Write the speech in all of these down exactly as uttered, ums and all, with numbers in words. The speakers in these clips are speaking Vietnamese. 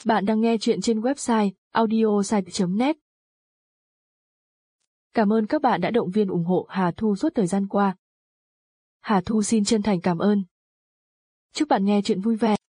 Bạn đang nghe chuyện trên website audiosite chấm net. Cảm ơn các bạn đã động viên ủng hộ Hà Thu suốt thời gian qua. Hà Thu xin chân thành cảm ơn. Chúc bạn nghe chuyện vui vẻ.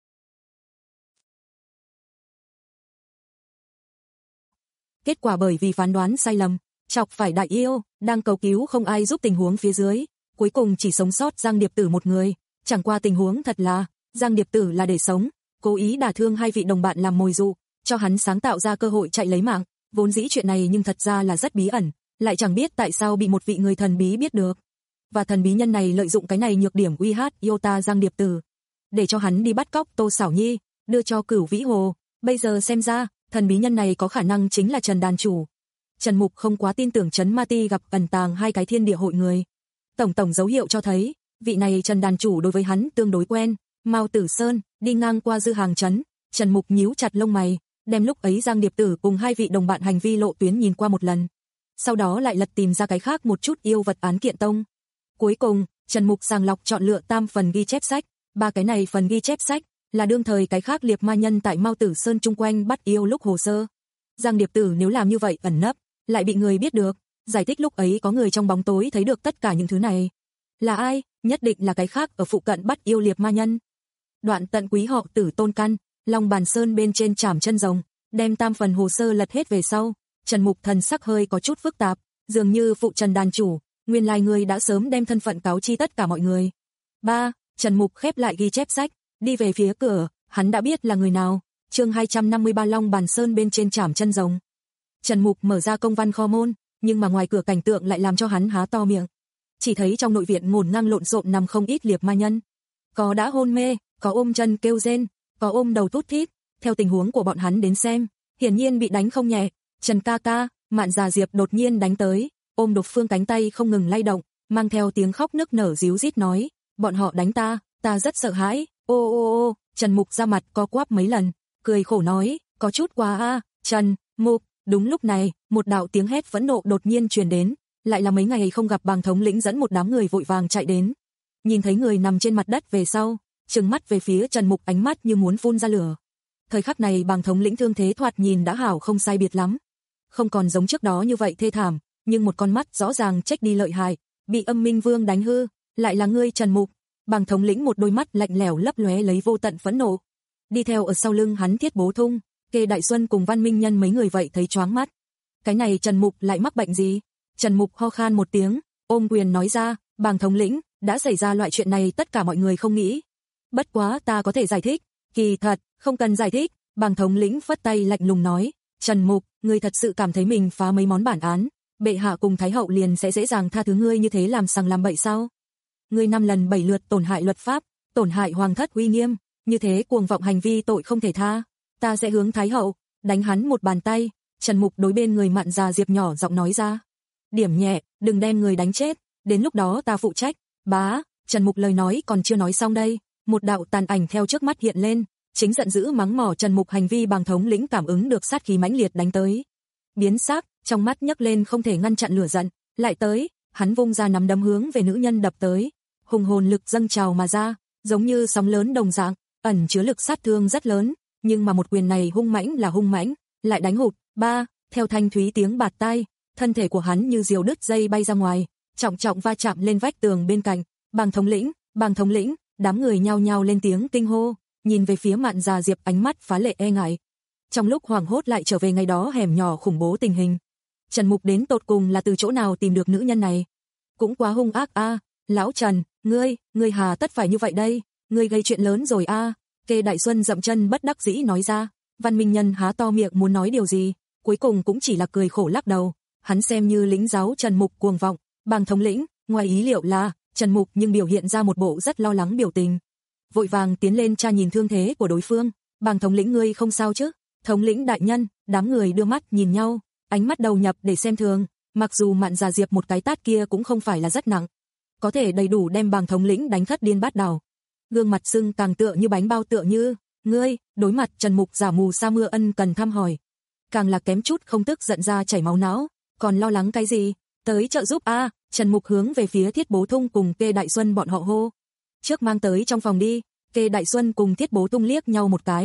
Kết quả bởi vì phán đoán sai lầm, chọc phải Đại Yêu, đang cầu cứu không ai giúp tình huống phía dưới, cuối cùng chỉ sống sót Giang Điệp Tử một người. Chẳng qua tình huống thật là, Giang Điệp Tử là để sống, cố ý đả thương hai vị đồng bạn làm mồi dụ, cho hắn sáng tạo ra cơ hội chạy lấy mạng. Vốn dĩ chuyện này nhưng thật ra là rất bí ẩn, lại chẳng biết tại sao bị một vị người thần bí biết được. Và thần bí nhân này lợi dụng cái này nhược điểm uy hiếp Iota Giang Điệp Tử, để cho hắn đi bắt cóc Tô Xảo Nhi, đưa cho Cửu Vĩ Hồ. Bây giờ xem ra, thần bí nhân này có khả năng chính là Trần đàn chủ. Trần Mục không quá tin tưởng Trấn Ma Ti gặp ẩn tàng hai cái thiên địa hội người. Tổng tổng dấu hiệu cho thấy, vị này Trần đàn chủ đối với hắn tương đối quen. Mao Tử Sơn đi ngang qua Dư Hàng trấn, Trần Mục nhíu chặt lông mày, đem lúc ấy Giang Điệp Tử cùng hai vị đồng bạn hành vi lộ tuyến nhìn qua một lần. Sau đó lại lật tìm ra cái khác một chút yêu vật án kiện tông. Cuối cùng, Trần Mục sàng lọc chọn lựa tam phần ghi chép sách, ba cái này phần ghi chép sách là đương thời cái khác liệt ma nhân tại Mao Tử Sơn chung quanh bắt yêu lúc hồ sơ. Giang Điệp Tử nếu làm như vậy ẩn nấp, lại bị người biết được, giải thích lúc ấy có người trong bóng tối thấy được tất cả những thứ này. Là ai? Nhất định là cái khác ở phụ cận bắt yêu liệt ma nhân. Đoạn tận quý họ Tử Tôn căn, Long Bàn Sơn bên trên trảm chân rồng, đem tam phần hồ sơ lật hết về sau, Trần Mục thần sắc hơi có chút phức tạp, dường như phụ Trần đàn chủ, nguyên lai người đã sớm đem thân phận cáo chi tất cả mọi người. ba. Trần Mục khép lại ghi chép sách, đi về phía cửa, hắn đã biết là người nào. Chương hai trăm năm mươi ba Long Bàn Sơn bên trên trảm chân rồng. Trần Mục mở ra công văn kho môn, nhưng mà ngoài cửa cảnh tượng lại làm cho hắn há to miệng. Chỉ thấy trong nội viện ngổn ngang lộn xộn nằm không ít liệt ma nhân, có đã hôn mê, có ôm chân kêu rên, có ôm đầu thút thít. Theo tình huống của bọn hắn đến xem, hiển nhiên bị đánh không nhẹ. Trần ca ca, Mạn Già Diệp đột nhiên đánh tới, ôm Độc Phương cánh tay không ngừng lay động, mang theo tiếng khóc nức nở ríu rít nói, bọn họ đánh ta, ta rất sợ hãi. Ô ô ô, Trần Mục ra mặt co quắp mấy lần, cười khổ nói, có chút quá a, Trần Mục. Đúng lúc này, một đạo tiếng hét phẫn nộ đột nhiên truyền đến, lại là mấy ngày không gặp Bàng thống lĩnh dẫn một đám người vội vàng chạy đến. Nhìn thấy người nằm trên mặt đất về sau, trừng mắt về phía Trần Mục, ánh mắt như muốn phun ra lửa. Thời khắc này Bàng thống lĩnh thương thế thoạt nhìn đã hảo không sai biệt lắm, không còn giống trước đó như vậy thê thảm, nhưng một con mắt rõ ràng trách đi lợi hại, bị Âm Minh Vương đánh hư, lại là ngươi Trần Mục. Bàng thống lĩnh một đôi mắt lạnh lẽo lấp lóe lấy vô tận phẫn nộ. Đi theo ở sau lưng hắn Thiết Bố Thung, Kê Đại Xuân cùng Văn Minh Nhân mấy người vậy thấy choáng mắt. Cái này Trần Mục lại mắc bệnh gì? Trần Mục ho khan một tiếng, ôm quyền nói ra, Bàng thống lĩnh, đã xảy ra loại chuyện này tất cả mọi người không nghĩ. Bất quá ta có thể giải thích. Kỳ thật, không cần giải thích. Bàng thống lĩnh phất tay lạnh lùng nói, Trần Mục, ngươi thật sự cảm thấy mình phá mấy món bản án, bệ hạ cùng thái hậu liền sẽ dễ dàng tha thứ ngươi như thế làm sằng làm bậy sao? Ngươi năm lần bảy lượt tổn hại luật pháp, tổn hại hoàng thất uy nghiêm, như thế cuồng vọng hành vi tội không thể tha. Ta sẽ hướng thái hậu đánh hắn một bàn tay. Trần Mục đối bên người Mạn Già Diệp nhỏ giọng nói ra, điểm nhẹ, đừng đem người đánh chết, đến lúc đó ta phụ trách. Bá, Trần Mục lời nói còn chưa nói xong đây, một đạo tàn ảnh theo trước mắt hiện lên, chính giận dữ mắng mỏ Trần Mục hành vi. Bàng thống lĩnh cảm ứng được sát khí mãnh liệt đánh tới, biến sắc, trong mắt nhấc lên không thể ngăn chặn lửa giận, lại tới, hắn vung ra nắm đấm hướng về nữ nhân đập tới, hùng hồn lực dâng trào mà ra, giống như sóng lớn đồng dạng, ẩn chứa lực sát thương rất lớn, nhưng mà một quyền này hung mãnh là hung mãnh, lại đánh hụt. Ba, theo thanh thúy tiếng bạt tai, thân thể của hắn như diều đứt dây bay ra ngoài, trọng trọng va chạm lên vách tường bên cạnh. Bàng thống lĩnh, Bàng thống lĩnh, đám người nhao nhao lên tiếng kinh hô, nhìn về phía Mạn Già Diệp ánh mắt phá lệ e ngại. Trong lúc hoảng hốt lại trở về ngày đó hẻm nhỏ khủng bố tình hình. Trần Mục đến tột cùng là từ chỗ nào tìm được nữ nhân này? Cũng quá hung ác a, à. Lão Trần, ngươi, ngươi hà tất phải như vậy đây, ngươi gây chuyện lớn rồi a. À. Kê Đại Xuân dậm chân bất đắc dĩ nói ra. Văn Minh Nhân há to miệng muốn nói điều gì, cuối cùng cũng chỉ là cười khổ lắc đầu. Hắn xem như lĩnh giáo Trần Mục cuồng vọng. Bàng thống lĩnh, ngoài ý liệu là Trần Mục nhưng biểu hiện ra một bộ rất lo lắng biểu tình, vội vàng tiến lên tra nhìn thương thế của đối phương. Bàng thống lĩnh, ngươi không sao chứ? Thống lĩnh đại nhân. Đám người đưa mắt nhìn nhau, ánh mắt đầu nhập để xem thường. Mặc dù Mạn Già Diệp một cái tát kia cũng không phải là rất nặng, có thể đầy đủ đem Bàng thống lĩnh đánh thất điên bát đảo. Gương mặt sưng càng tựa như bánh bao tựa như, ngươi, đối mặt Trần Mục giả mù sa mưa ân cần thăm hỏi, càng là kém chút không tức giận ra chảy máu não, còn lo lắng cái gì, tới trợ giúp a. À. Trần Mục hướng về phía Thiết Bố Thung cùng Kê Đại Xuân bọn họ hô, trước mang tới trong phòng đi. Kê Đại Xuân cùng Thiết Bố Thung liếc nhau một cái,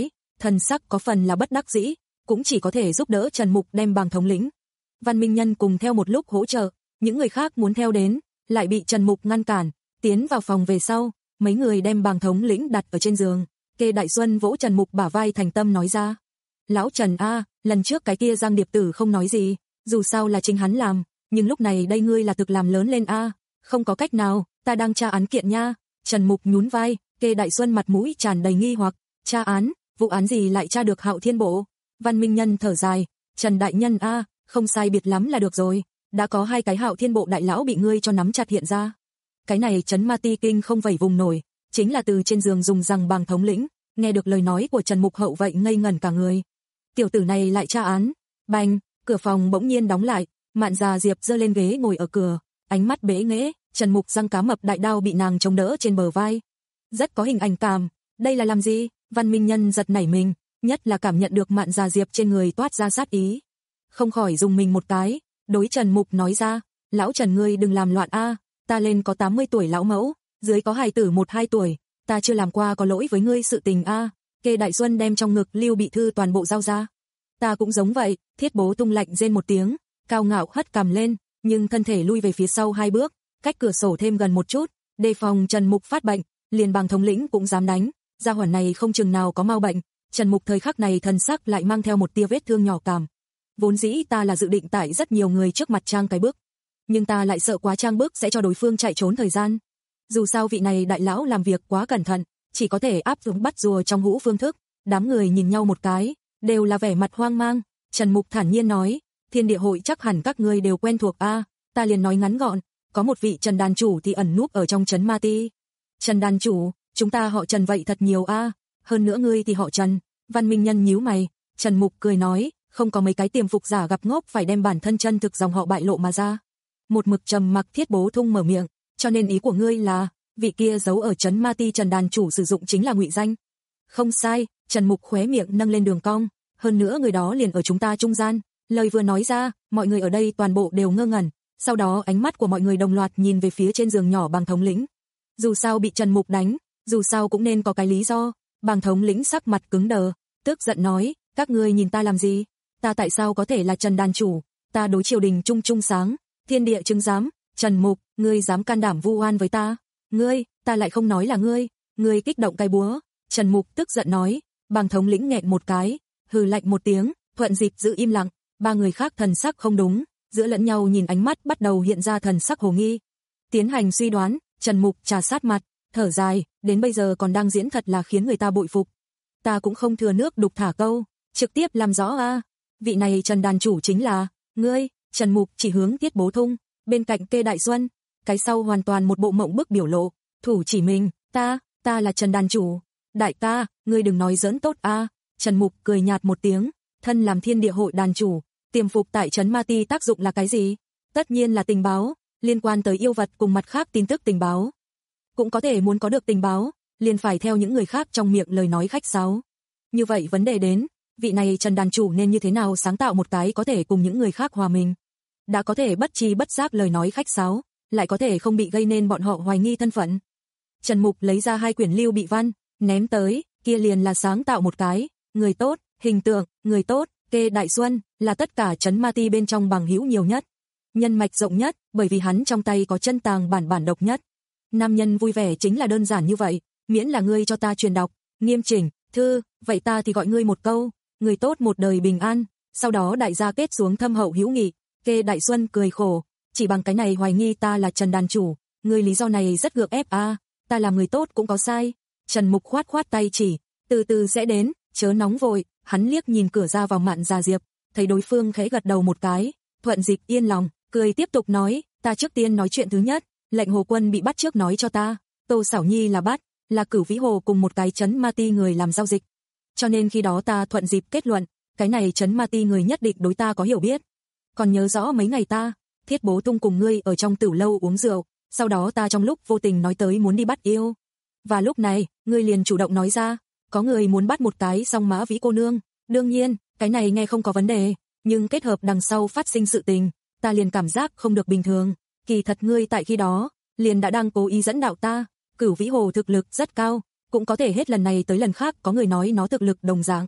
thần sắc có phần là bất đắc dĩ, cũng chỉ có thể giúp đỡ Trần Mục đem bàng thống lĩnh. Văn Minh Nhân cùng theo một lúc hỗ trợ, những người khác muốn theo đến, lại bị Trần Mục ngăn cản, tiến vào phòng về sau, mấy người đem bàng thống lĩnh đặt ở trên giường. Kê Đại Xuân vỗ Trần Mục bả vai thành tâm nói ra. Lão Trần a, lần trước cái kia Giang Điệp Tử không nói gì, dù sao là chính hắn làm, nhưng lúc này đây ngươi là thực làm lớn lên a, không có cách nào, ta đang tra án kiện nha. Trần Mục nhún vai, Kê Đại Xuân mặt mũi tràn đầy nghi hoặc, tra án, vụ án gì lại tra được Hạo Thiên Bộ? Văn Minh Nhân thở dài, Trần đại nhân a, không sai biệt lắm là được rồi, đã có hai cái Hạo Thiên Bộ đại lão bị ngươi cho nắm chặt hiện ra. Cái này Trấn Ma Ti Kinh không vẩy vùng nổi, chính là từ trên giường dùng rằng bàng thống lĩnh, nghe được lời nói của Trần Mục hậu vậy ngây ngẩn cả người. Tiểu tử này lại tra án. Bành, cửa phòng bỗng nhiên đóng lại, Mạn Già Diệp giơ lên ghế ngồi ở cửa, ánh mắt bế nghễ, Trần Mục răng cá mập đại đao bị nàng chống đỡ trên bờ vai. Rất có hình ảnh cảm, đây là làm gì? Văn Minh Nhân giật nảy mình, nhất là cảm nhận được Mạn Già Diệp trên người toát ra sát ý. Không khỏi dùng mình một cái, đối Trần Mục nói ra, lão Trần ngươi đừng làm loạn a, ta lên có tám mươi tuổi lão mẫu, dưới có hài tử một hai tuổi, ta chưa làm qua có lỗi với ngươi sự tình a. Kê Đại Xuân đem trong ngực lưu bị thư toàn bộ giao ra. Ta cũng giống vậy, Thiết Bố tung lạnh rên một tiếng, cao ngạo hất cằm lên, nhưng thân thể lui về phía sau hai bước, cách cửa sổ thêm gần một chút, đề phòng Trần Mục phát bệnh, liền bàng thống lĩnh cũng dám đánh, gia hỏa này không chừng nào có mau bệnh. Trần Mục thời khắc này thần sắc lại mang theo một tia vết thương nhỏ cảm. Vốn dĩ ta là dự định tại rất nhiều người trước mặt trang cái bước, nhưng ta lại sợ quá trang bước sẽ cho đối phương chạy trốn thời gian. Dù sao vị này đại lão làm việc quá cẩn thận, chỉ có thể áp dụng bắt rùa trong hũ phương thức. Đám người nhìn nhau một cái, đều là vẻ mặt hoang mang. Trần Mục thản nhiên nói, Thiên Địa hội chắc hẳn các ngươi đều quen thuộc a, ta liền nói ngắn gọn, có một vị Trần đàn chủ thì ẩn núp ở trong trấn Ma Ti. Trần đàn chủ, chúng ta họ Trần vậy thật nhiều a, hơn nữa ngươi thì họ Trần. Văn Minh Nhân nhíu mày, Trần Mục cười nói, không có mấy cái tiềm phục giả gặp ngốc phải đem bản thân chân thực dòng họ bại lộ mà ra. Một mực trầm mặc Thiết Bố Thung mở miệng, cho nên ý của ngươi là, vị kia giấu ở trấn Ma Ti Trần đàn chủ sử dụng chính là ngụy danh. Không sai, Trần Mục khóe miệng nâng lên đường cong, hơn nữa người đó liền ở chúng ta trung gian. Lời vừa nói ra, mọi người ở đây toàn bộ đều ngơ ngẩn, sau đó ánh mắt của mọi người đồng loạt nhìn về phía trên giường nhỏ bàng thống lĩnh. Dù sao bị Trần Mục đánh, dù sao cũng nên có cái lý do. Bàng thống lĩnh sắc mặt cứng đờ, tức giận nói, các ngươi nhìn ta làm gì? Ta tại sao có thể là Trần đàn chủ? Ta đối triều đình trung trung sáng, thiên địa chứng giám. Trần Mục, ngươi dám can đảm vu oan với ta? Ngươi, ta lại không nói là ngươi, ngươi kích động cái búa. Trần Mục tức giận nói. Bàng thống lĩnh nghẹn một cái, hừ lạnh một tiếng, thuận dịp giữ im lặng. Ba người khác thần sắc không đúng, giữa lẫn nhau nhìn ánh mắt bắt đầu hiện ra thần sắc hồ nghi. Tiến hành suy đoán, Trần Mục trà sát mặt, thở dài, đến bây giờ còn đang diễn thật là khiến người ta bội phục. Ta cũng không thừa nước đục thả câu, trực tiếp làm rõ a, vị này Trần đàn chủ chính là ngươi. Trần Mục chỉ hướng Thiết Bố Thung, bên cạnh Kê Đại Xuân, cái sau hoàn toàn một bộ mộng bức biểu lộ, thủ chỉ mình, ta, ta là Trần đàn chủ. Đại ca, ngươi đừng nói giỡn tốt a. Trần Mục cười nhạt một tiếng, thân làm Thiên Địa hội đàn chủ, tiềm phục tại trấn Ma Ti tác dụng là cái gì? Tất nhiên là tình báo, liên quan tới yêu vật cùng mặt khác tin tức tình báo. Cũng có thể muốn có được tình báo, liền phải theo những người khác trong miệng lời nói khách sáo. Như vậy vấn đề đến, vị này Trần đàn chủ nên như thế nào sáng tạo một cái có thể cùng những người khác hòa mình. Đã có thể bất tri bất giác lời nói khách sáo, lại có thể không bị gây nên bọn họ hoài nghi thân phận. Trần Mục lấy ra hai quyển lưu bị văn, ném tới, kia liền là sáng tạo một cái, người tốt, hình tượng, người tốt. Kê Đại Xuân là tất cả trấn Ma Ti bên trong bằng hữu nhiều nhất, nhân mạch rộng nhất, bởi vì hắn trong tay có chân tàng bản bản độc nhất. Nam nhân vui vẻ chính là đơn giản như vậy, miễn là ngươi cho ta truyền đọc, nghiêm chỉnh, thư, vậy ta thì gọi ngươi một câu, người tốt một đời bình an. Sau đó đại gia kết xuống thâm hậu hữu nghị. Kê Đại Xuân cười khổ, chỉ bằng cái này hoài nghi ta là Trần đàn chủ, ngươi lý do này rất gượng ép a, ta làm người tốt cũng có sai. Trần Mục khoát khoát tay chỉ, từ từ sẽ đến, chớ nóng vội. Hắn liếc nhìn cửa ra vào Mạn Già Diệp, thấy đối phương khẽ gật đầu một cái, thuận dịp yên lòng, cười tiếp tục nói, ta trước tiên nói chuyện thứ nhất, lệnh Hồ Quân bị bắt trước nói cho ta, Tô Sảo Nhi là bắt, là Cửu Vĩ Hồ cùng một cái trấn Ma Ti người làm giao dịch. Cho nên khi đó ta thuận dịp kết luận, cái này trấn Ma Ti người nhất định đối ta có hiểu biết. Còn nhớ rõ mấy ngày ta, Thiết Bố Tung cùng ngươi ở trong tửu lâu uống rượu, sau đó ta trong lúc vô tình nói tới muốn đi bắt yêu. Và lúc này, ngươi liền chủ động nói ra, có người muốn bắt một cái song mã vĩ cô nương. Đương nhiên, cái này nghe không có vấn đề, nhưng kết hợp đằng sau phát sinh sự tình, ta liền cảm giác không được bình thường. Kỳ thật ngươi tại khi đó, liền đã đang cố ý dẫn đạo ta. Cửu Vĩ Hồ thực lực rất cao, cũng có thể hết lần này tới lần khác có người nói nó thực lực đồng dạng,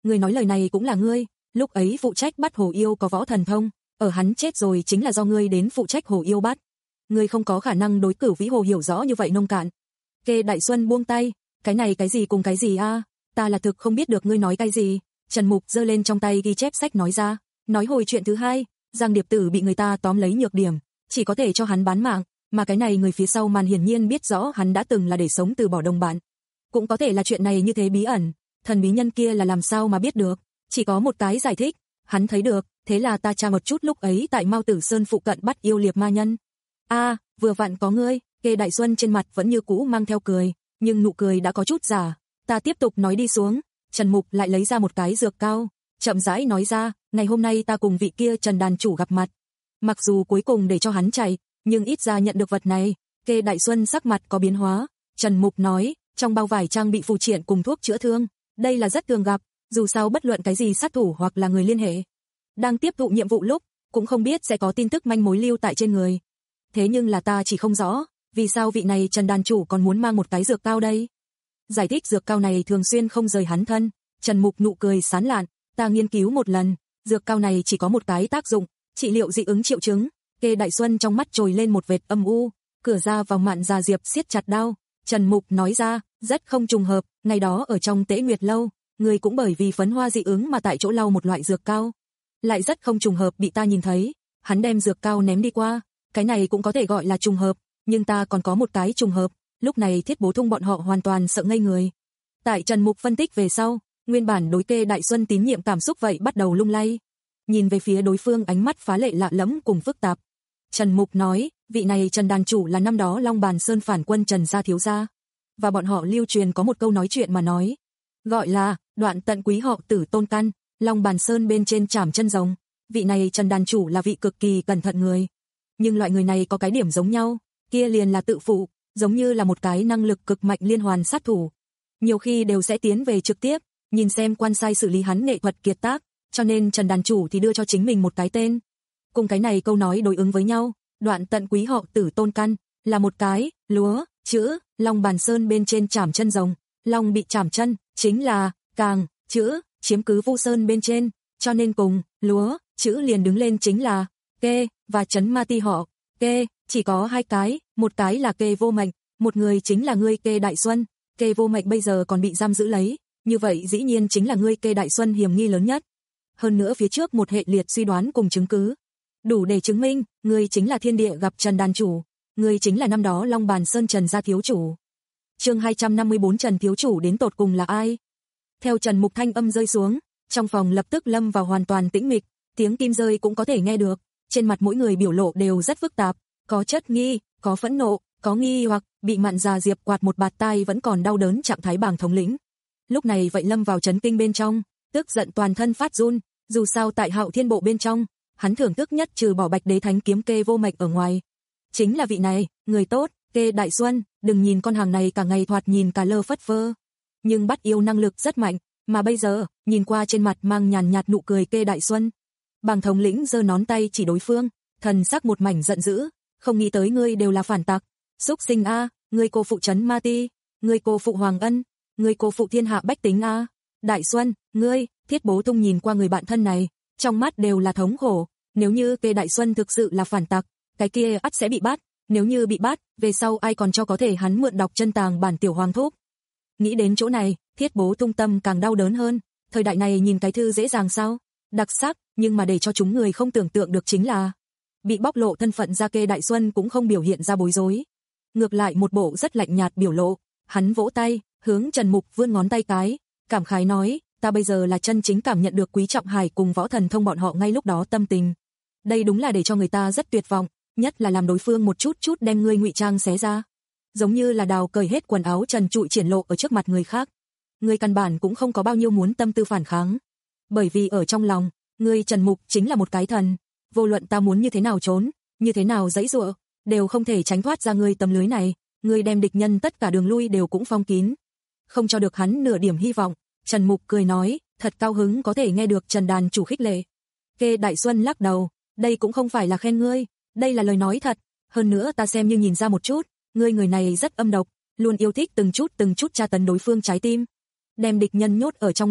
Người nói lời này cũng là ngươi, lúc ấy phụ trách bắt Hồ Yêu có võ thần thông, ở hắn chết rồi chính là do ngươi đến phụ trách Hồ Yêu bắt. Ngươi không có khả năng đối Cửu Vĩ Hồ hiểu rõ như vậy nông cạn. Kê Đại Xuân buông tay, cái này cái gì cùng cái gì a, ta là thực không biết được ngươi nói cái gì. Trần Mục giơ lên trong tay ghi chép sách nói ra, nói hồi chuyện thứ hai, Giang Điệp Tử bị người ta tóm lấy nhược điểm, chỉ có thể cho hắn bán mạng, mà cái này người phía sau màn hiển nhiên biết rõ hắn đã từng là để sống từ bỏ đồng bạn. Cũng có thể là chuyện này như thế bí ẩn, thần bí nhân kia là làm sao mà biết được, chỉ có một cái giải thích, hắn thấy được, thế là ta tra một chút lúc ấy tại Mao Tử Sơn phụ cận bắt yêu liệp ma nhân. A, à, vừa vặn có ngươi. Kê Đại Xuân trên mặt vẫn như cũ mang theo cười, nhưng nụ cười đã có chút giả. Ta tiếp tục nói đi xuống, Trần Mục lại lấy ra một cái dược cao, chậm rãi nói ra, ngày hôm nay ta cùng vị kia Trần đàn chủ gặp mặt. Mặc dù cuối cùng để cho hắn chạy, nhưng ít ra nhận được vật này. Kê Đại Xuân sắc mặt có biến hóa, Trần Mục nói, trong bao vải trang bị phù triện cùng thuốc chữa thương, đây là rất thường gặp, dù sao bất luận cái gì sát thủ hoặc là người liên hệ đang tiếp thụ nhiệm vụ lúc, cũng không biết sẽ có tin tức manh mối lưu tại trên người. Thế nhưng là ta chỉ không rõ, vì sao vị này Trần đàn chủ còn muốn mang một cái dược cao đây? Giải thích dược cao này thường xuyên không rời hắn thân, Trần Mục nụ cười sán lạn, ta nghiên cứu một lần, dược cao này chỉ có một cái tác dụng, trị liệu dị ứng triệu chứng. Kê Đại Xuân trong mắt trồi lên một vệt âm u, cửa ra vào Mạn Già Diệp siết chặt đao, Trần Mục nói ra, rất không trùng hợp, ngày đó ở trong Tế Nguyệt lâu, người cũng bởi vì phấn hoa dị ứng mà tại chỗ lau một loại dược cao, lại rất không trùng hợp bị ta nhìn thấy, hắn đem dược cao ném đi qua, cái này cũng có thể gọi là trùng hợp, nhưng ta còn có một cái trùng hợp, lúc này Thiết Bố Thung bọn họ hoàn toàn sợ ngây người. Tại Trần Mục phân tích về sau, nguyên bản đối Kê Đại Xuân tín nhiệm cảm xúc vậy bắt đầu lung lay, nhìn về phía đối phương ánh mắt phá lệ lạ lẫm cùng phức tạp. Trần Mục nói, vị này Trần đàn chủ là năm đó Long Bàn Sơn phản quân Trần gia thiếu gia, và bọn họ lưu truyền có một câu nói chuyện mà nói, gọi là đoạn tận quý họ tử tôn căn, Long Bàn Sơn bên trên chảm chân rồng. Vị này Trần đàn chủ là vị cực kỳ cẩn thận người, nhưng loại người này có cái điểm giống nhau, kia liền là tự phụ, giống như là một cái năng lực cực mạnh liên hoàn sát thủ, nhiều khi đều sẽ tiến về trực tiếp, nhìn xem quan sai xử lý hắn nghệ thuật kiệt tác, cho nên Trần đàn chủ thì đưa cho chính mình một cái tên. Cùng cái này câu nói đối ứng với nhau, đoạn tận quý họ tử tôn căn, là một cái, lúa, chữ, Long Bàn Sơn bên trên chảm chân rồng, Long bị chảm chân, chính là, càng, chữ, chiếm cứ Vu Sơn bên trên, cho nên cùng, lúa, chữ liền đứng lên chính là, Kê, và Trấn Ma Ti họ, Kê, chỉ có hai cái, một cái là Kê Vô Mệnh, một người chính là ngươi Kê Đại Xuân, Kê Vô Mệnh bây giờ còn bị giam giữ lấy, như vậy dĩ nhiên chính là ngươi Kê Đại Xuân hiểm nghi lớn nhất. Hơn nữa phía trước một hệ liệt suy đoán cùng chứng cứ, đủ để chứng minh, ngươi chính là thiên địa gặp Trần đàn chủ, ngươi chính là năm đó Long Bàn Sơn Trần gia thiếu chủ. Chương hai trăm năm mươi bốn Trần thiếu chủ đến tột cùng là ai? Theo Trần Mục thanh âm rơi xuống, trong phòng lập tức lâm vào hoàn toàn tĩnh mịch, tiếng kim rơi cũng có thể nghe được, trên mặt mỗi người biểu lộ đều rất phức tạp, có chất nghi, có phẫn nộ, có nghi hoặc bị Mạn Già Diệp quạt một bạt tai vẫn còn đau đớn trạng thái bảng thống lĩnh. Lúc này vậy lâm vào chấn kinh bên trong, tức giận toàn thân phát run, dù sao tại Hạo Thiên Bộ bên trong, hắn thưởng thức nhất trừ bỏ Bạch Đế Thánh kiếm Kê Vô Mệnh ở ngoài, chính là vị này, người tốt, Kê Đại Xuân. Đừng nhìn con hàng này cả ngày thoạt nhìn cả lơ phất phơ, nhưng bắt yêu năng lực rất mạnh, mà bây giờ, nhìn qua trên mặt mang nhàn nhạt nụ cười Kê Đại Xuân. Bàng thống lĩnh giơ ngón tay chỉ đối phương, thần sắc một mảnh giận dữ, không nghĩ tới ngươi đều là phản tặc, xúc sinh a, ngươi cô phụ Trấn Ma Ti, ngươi cô phụ Hoàng Ân, ngươi cô phụ thiên hạ bách tính a. Đại Xuân, ngươi, Thiết Bố Thung nhìn qua người bạn thân này, trong mắt đều là thống khổ, nếu như Kê Đại Xuân thực sự là phản tặc, cái kia ắt sẽ bị bắt, nếu như bị bắt, về sau ai còn cho có thể hắn mượn đọc chân tàng bản tiểu hoàng thúc. Nghĩ đến chỗ này, Thiết Bố Thung tâm càng đau đớn hơn, thời đại này nhìn cái thư dễ dàng sao? Đặc sắc, nhưng mà để cho chúng người không tưởng tượng được chính là, bị bóc lộ thân phận ra Kê Đại Xuân cũng không biểu hiện ra bối rối. Ngược lại một bộ rất lạnh nhạt biểu lộ, hắn vỗ tay, hướng Trần Mục vươn ngón tay cái, cảm khái nói, ta bây giờ là chân chính cảm nhận được Quý Trọng Hải cùng Võ Thần Thông bọn họ ngay lúc đó tâm tình. Đây đúng là để cho người ta rất tuyệt vọng, nhất là làm đối phương một chút chút đem ngươi ngụy trang xé ra. Giống như là đào cởi hết quần áo trần trụi triển lộ ở trước mặt người khác. Ngươi căn bản cũng không có bao nhiêu muốn tâm tư phản kháng. Bởi vì ở trong lòng, ngươi Trần Mục chính là một cái thần. Vô luận ta muốn như thế nào trốn, như thế nào giãy giụa, đều không thể tránh thoát ra ngươi tấm lưới này. Ngươi đem địch nhân tất cả đường lui đều cũng phong kín. Không cho được hắn nửa điểm hy vọng. Trần Mục cười nói, thật cao hứng có thể nghe được Trần đàn chủ khích lệ. Kê Đại Xuân lắc đầu, đây cũng không phải là khen ngươi, đây là lời nói thật. Hơn nữa ta xem như nhìn ra một chút, ngươi người này rất âm độc, luôn yêu thích từng chút từng chút tra tấn đối phương trái tim, đem địch nhân nhốt ở trong lòng,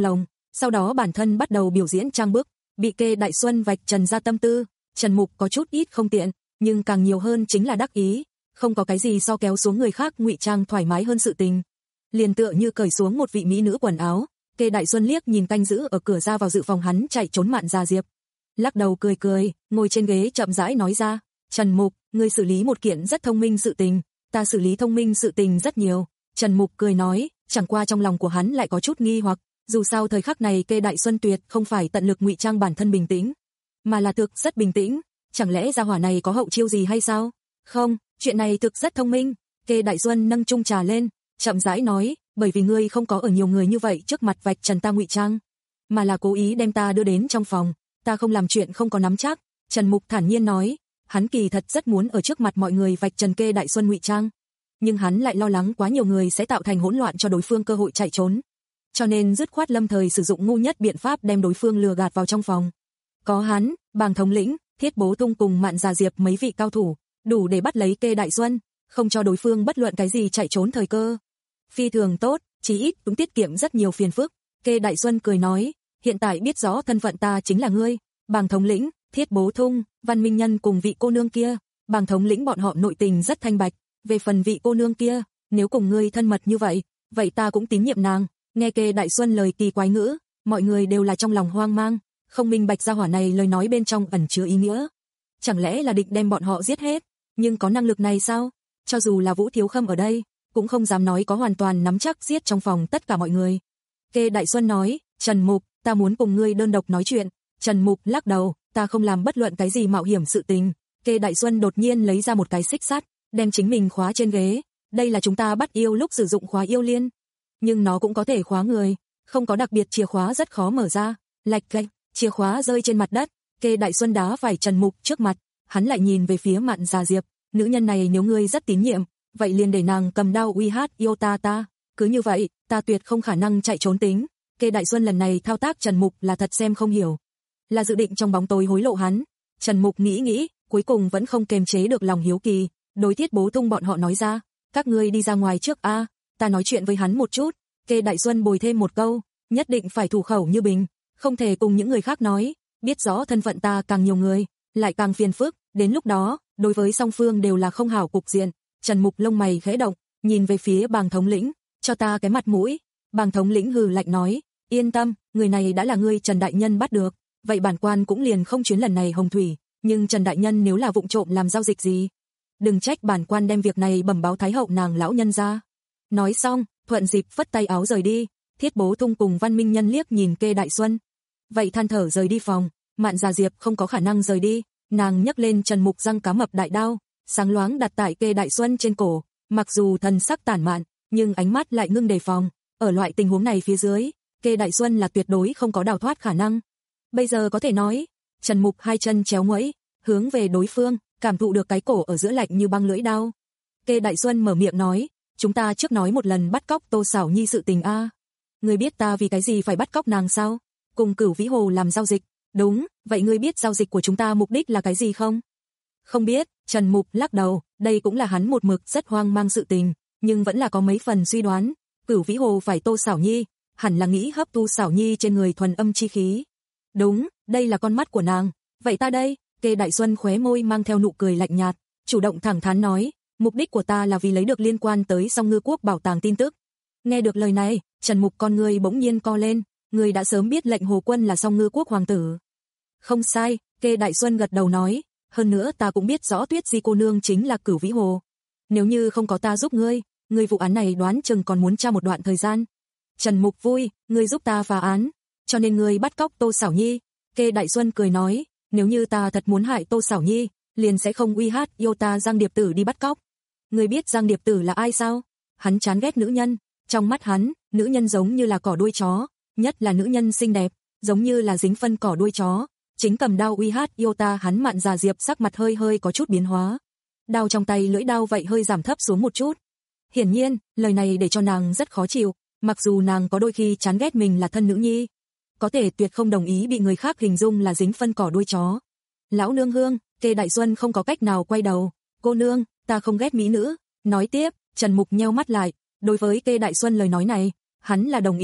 Sau đó bản thân bắt đầu biểu diễn trang bức, bị Kê Đại Xuân vạch trần ra tâm tư, Trần Mục có chút ít không tiện, nhưng càng nhiều hơn chính là đắc ý, không có cái gì so kéo xuống người khác ngụy trang thoải mái hơn sự tình. Liền tựa như cởi xuống một vị mỹ nữ quần áo, Kê Đại Xuân liếc nhìn canh giữ ở cửa ra vào dự phòng hắn chạy trốn Mạn Gia Diệp, lắc đầu cười cười, ngồi trên ghế chậm rãi nói ra, Trần Mục, ngươi xử lý một kiện rất thông minh sự tình, ta xử lý thông minh sự tình rất nhiều. Trần Mục cười nói, chẳng qua trong lòng của hắn lại có chút nghi hoặc, dù sao thời khắc này Kê Đại Xuân tuyệt không phải tận lực ngụy trang bản thân bình tĩnh, mà là thực rất bình tĩnh, chẳng lẽ gia hỏa này có hậu chiêu gì hay sao? Không, chuyện này thực rất thông minh. Kê Đại Xuân nâng chung trà lên, chậm rãi nói, bởi vì ngươi không có ở nhiều người như vậy trước mặt vạch trần ta ngụy trang, mà là cố ý đem ta đưa đến trong phòng, ta không làm chuyện không có nắm chắc. Trần Mục thản nhiên nói, hắn kỳ thật rất muốn ở trước mặt mọi người vạch trần Kê Đại Xuân ngụy trang, nhưng hắn lại lo lắng quá nhiều người sẽ tạo thành hỗn loạn cho đối phương cơ hội chạy trốn, cho nên dứt khoát lâm thời sử dụng ngu nhất biện pháp đem đối phương lừa gạt vào trong phòng. Có hắn, Bàng thống lĩnh, Thiết Bố Tung cùng Mạn Gia Diệp mấy vị cao thủ, đủ để bắt lấy Kê Đại Xuân, không cho đối phương bất luận cái gì chạy trốn thời cơ. Phi thường tốt, chí ít cũng tiết kiệm rất nhiều phiền phức. Kê Đại Xuân cười nói, hiện tại biết rõ thân phận ta chính là ngươi, Bàng thống lĩnh, Thiết Bố Tung, Văn Minh Nhân cùng vị cô nương kia, Bàng thống lĩnh bọn họ nội tình rất thanh bạch, về phần vị cô nương kia, nếu cùng ngươi thân mật như vậy, vậy ta cũng tín nhiệm nàng. Nghe Kê Đại Xuân lời kỳ quái ngữ, mọi người đều là trong lòng hoang mang, không minh bạch gia hỏa này lời nói bên trong ẩn chứa ý nghĩa. Chẳng lẽ là định đem bọn họ giết hết, nhưng có năng lực này sao? Cho dù là Vũ Thiếu Khâm ở đây, cũng không dám nói có hoàn toàn nắm chắc giết trong phòng tất cả mọi người. Kê Đại Xuân nói, Trần Mục, ta muốn cùng ngươi đơn độc nói chuyện. Trần Mục lắc đầu, ta không làm bất luận cái gì mạo hiểm sự tình. Kê Đại Xuân đột nhiên lấy ra một cái xích sắt, đem chính mình khóa trên ghế. Đây là chúng ta bắt yêu lúc sử dụng khóa yêu liên, nhưng nó cũng có thể khóa người, không có đặc biệt chìa khóa rất khó mở ra. Lạch cạch, chìa khóa rơi trên mặt đất, Kê Đại Xuân đá phải Trần Mục trước mặt, hắn lại nhìn về phía Mạn Gia Diệp, nữ nhân này nếu ngươi rất tín nhiệm, vậy liền để nàng cầm đao uy hát yêu ta ta, cứ như vậy, ta tuyệt không khả năng chạy trốn tính. Kê Đại Xuân lần này thao tác Trần Mục là thật xem không hiểu, là dự định trong bóng tối hối lộ hắn. Trần Mục nghĩ nghĩ, cuối cùng vẫn không kềm chế được lòng hiếu kỳ, đối Thiết Bố Tung bọn họ nói ra, các ngươi đi ra ngoài trước a, ta nói chuyện với hắn một chút. Kê Đại Xuân bồi thêm một câu, nhất định phải thủ khẩu như bình, không thể cùng những người khác nói, biết rõ thân phận ta càng nhiều người, lại càng phiền phức, đến lúc đó, đối với song phương đều là không hảo cục diện. Trần Mục lông mày khẽ động, nhìn về phía Bàng thống lĩnh, cho ta cái mặt mũi. Bàng thống lĩnh hừ lạnh nói, yên tâm, người này đã là ngươi Trần đại nhân bắt được, vậy bản quan cũng liền không chuyến lần này hồng thủy, nhưng Trần đại nhân nếu là vụng trộm làm giao dịch gì, đừng trách bản quan đem việc này bẩm báo thái hậu nàng lão nhân ra. Nói xong, thuận dịp phất tay áo rời đi. Thiết Bố Tung cùng Văn Minh Nhân liếc nhìn Kê Đại Xuân, vậy than thở rời đi phòng. Mạn Gia Diệp không có khả năng rời đi, nàng nhấc lên Trần Mục răng cá mập đại đao, sáng loáng đặt tại Kê Đại Xuân trên cổ, mặc dù thần sắc tản mạn, nhưng ánh mắt lại ngưng đề phòng. Ở loại tình huống này phía dưới, Kê Đại Xuân là tuyệt đối không có đào thoát khả năng. Bây giờ có thể nói, Trần Mục hai chân chéo ngoẫy, hướng về đối phương, cảm thụ được cái cổ ở giữa lạnh như băng lưỡi đao. Kê Đại Xuân mở miệng nói, chúng ta trước nói một lần bắt cóc Tô Sảo Nhi sự tình a. À. Ngươi biết ta vì cái gì phải bắt cóc nàng sao? Cùng Cửu Vĩ Hồ làm giao dịch. Đúng, vậy ngươi biết giao dịch của chúng ta mục đích là cái gì không? Không biết. Trần Mục lắc đầu, đây cũng là hắn một mực rất hoang mang sự tình, nhưng vẫn là có mấy phần suy đoán. Cửu Vĩ Hồ phải Tô Sảo Nhi, hẳn là nghĩ hấp tu Sảo Nhi trên người thuần âm chi khí. Đúng, đây là con mắt của nàng. Vậy ta đây? Kê Đại Xuân khóe môi mang theo nụ cười lạnh nhạt, chủ động thẳng thắn nói, mục đích của ta là vì lấy được liên quan tới Song Ngư Quốc bảo tàng tin tức. Nghe được lời này, Trần Mục con người bỗng nhiên co lên, người đã sớm biết lệnh Hồ Quân là Song Ngư Quốc hoàng tử. Không sai, Kê Đại Xuân gật đầu nói, hơn nữa ta cũng biết rõ Tuyết Di cô nương chính là Cửu Vĩ Hồ. Nếu như không có ta giúp ngươi, ngươi vụ án này đoán chừng còn muốn tra một đoạn thời gian. Trần Mục vui, ngươi giúp ta phá án, cho nên ngươi bắt cóc Tô Sảo Nhi. Kê Đại Xuân cười nói, nếu như ta thật muốn hại Tô Sảo Nhi, liền sẽ không uy hát yêu ta Giang Điệp Tử đi bắt cóc. Ngươi biết Giang Điệp Tử là ai sao? Hắn chán ghét nữ nhân, trong mắt hắn, nữ nhân giống như là cỏ đuôi chó, nhất là nữ nhân xinh đẹp, giống như là dính phân cỏ đuôi chó. Chính cầm đao uy hát yêu ta hắn. Mạn Gia Diệp sắc mặt hơi hơi có chút biến hóa, đao trong tay lưỡi đao vậy hơi giảm thấp xuống một chút. Hiển nhiên, lời này để cho nàng rất khó chịu, mặc dù nàng có đôi khi chán ghét mình là thân nữ nhi, có thể tuyệt không đồng ý bị người khác hình dung là dính phân cỏ đuôi chó. Lão nương hương, Kê Đại Xuân không có cách nào quay đầu, cô nương, ta không ghét mỹ nữ. Nói tiếp, Trần Mục nheo mắt lại, đối với Kê Đại Xuân lời nói này, hắn là đồng ý,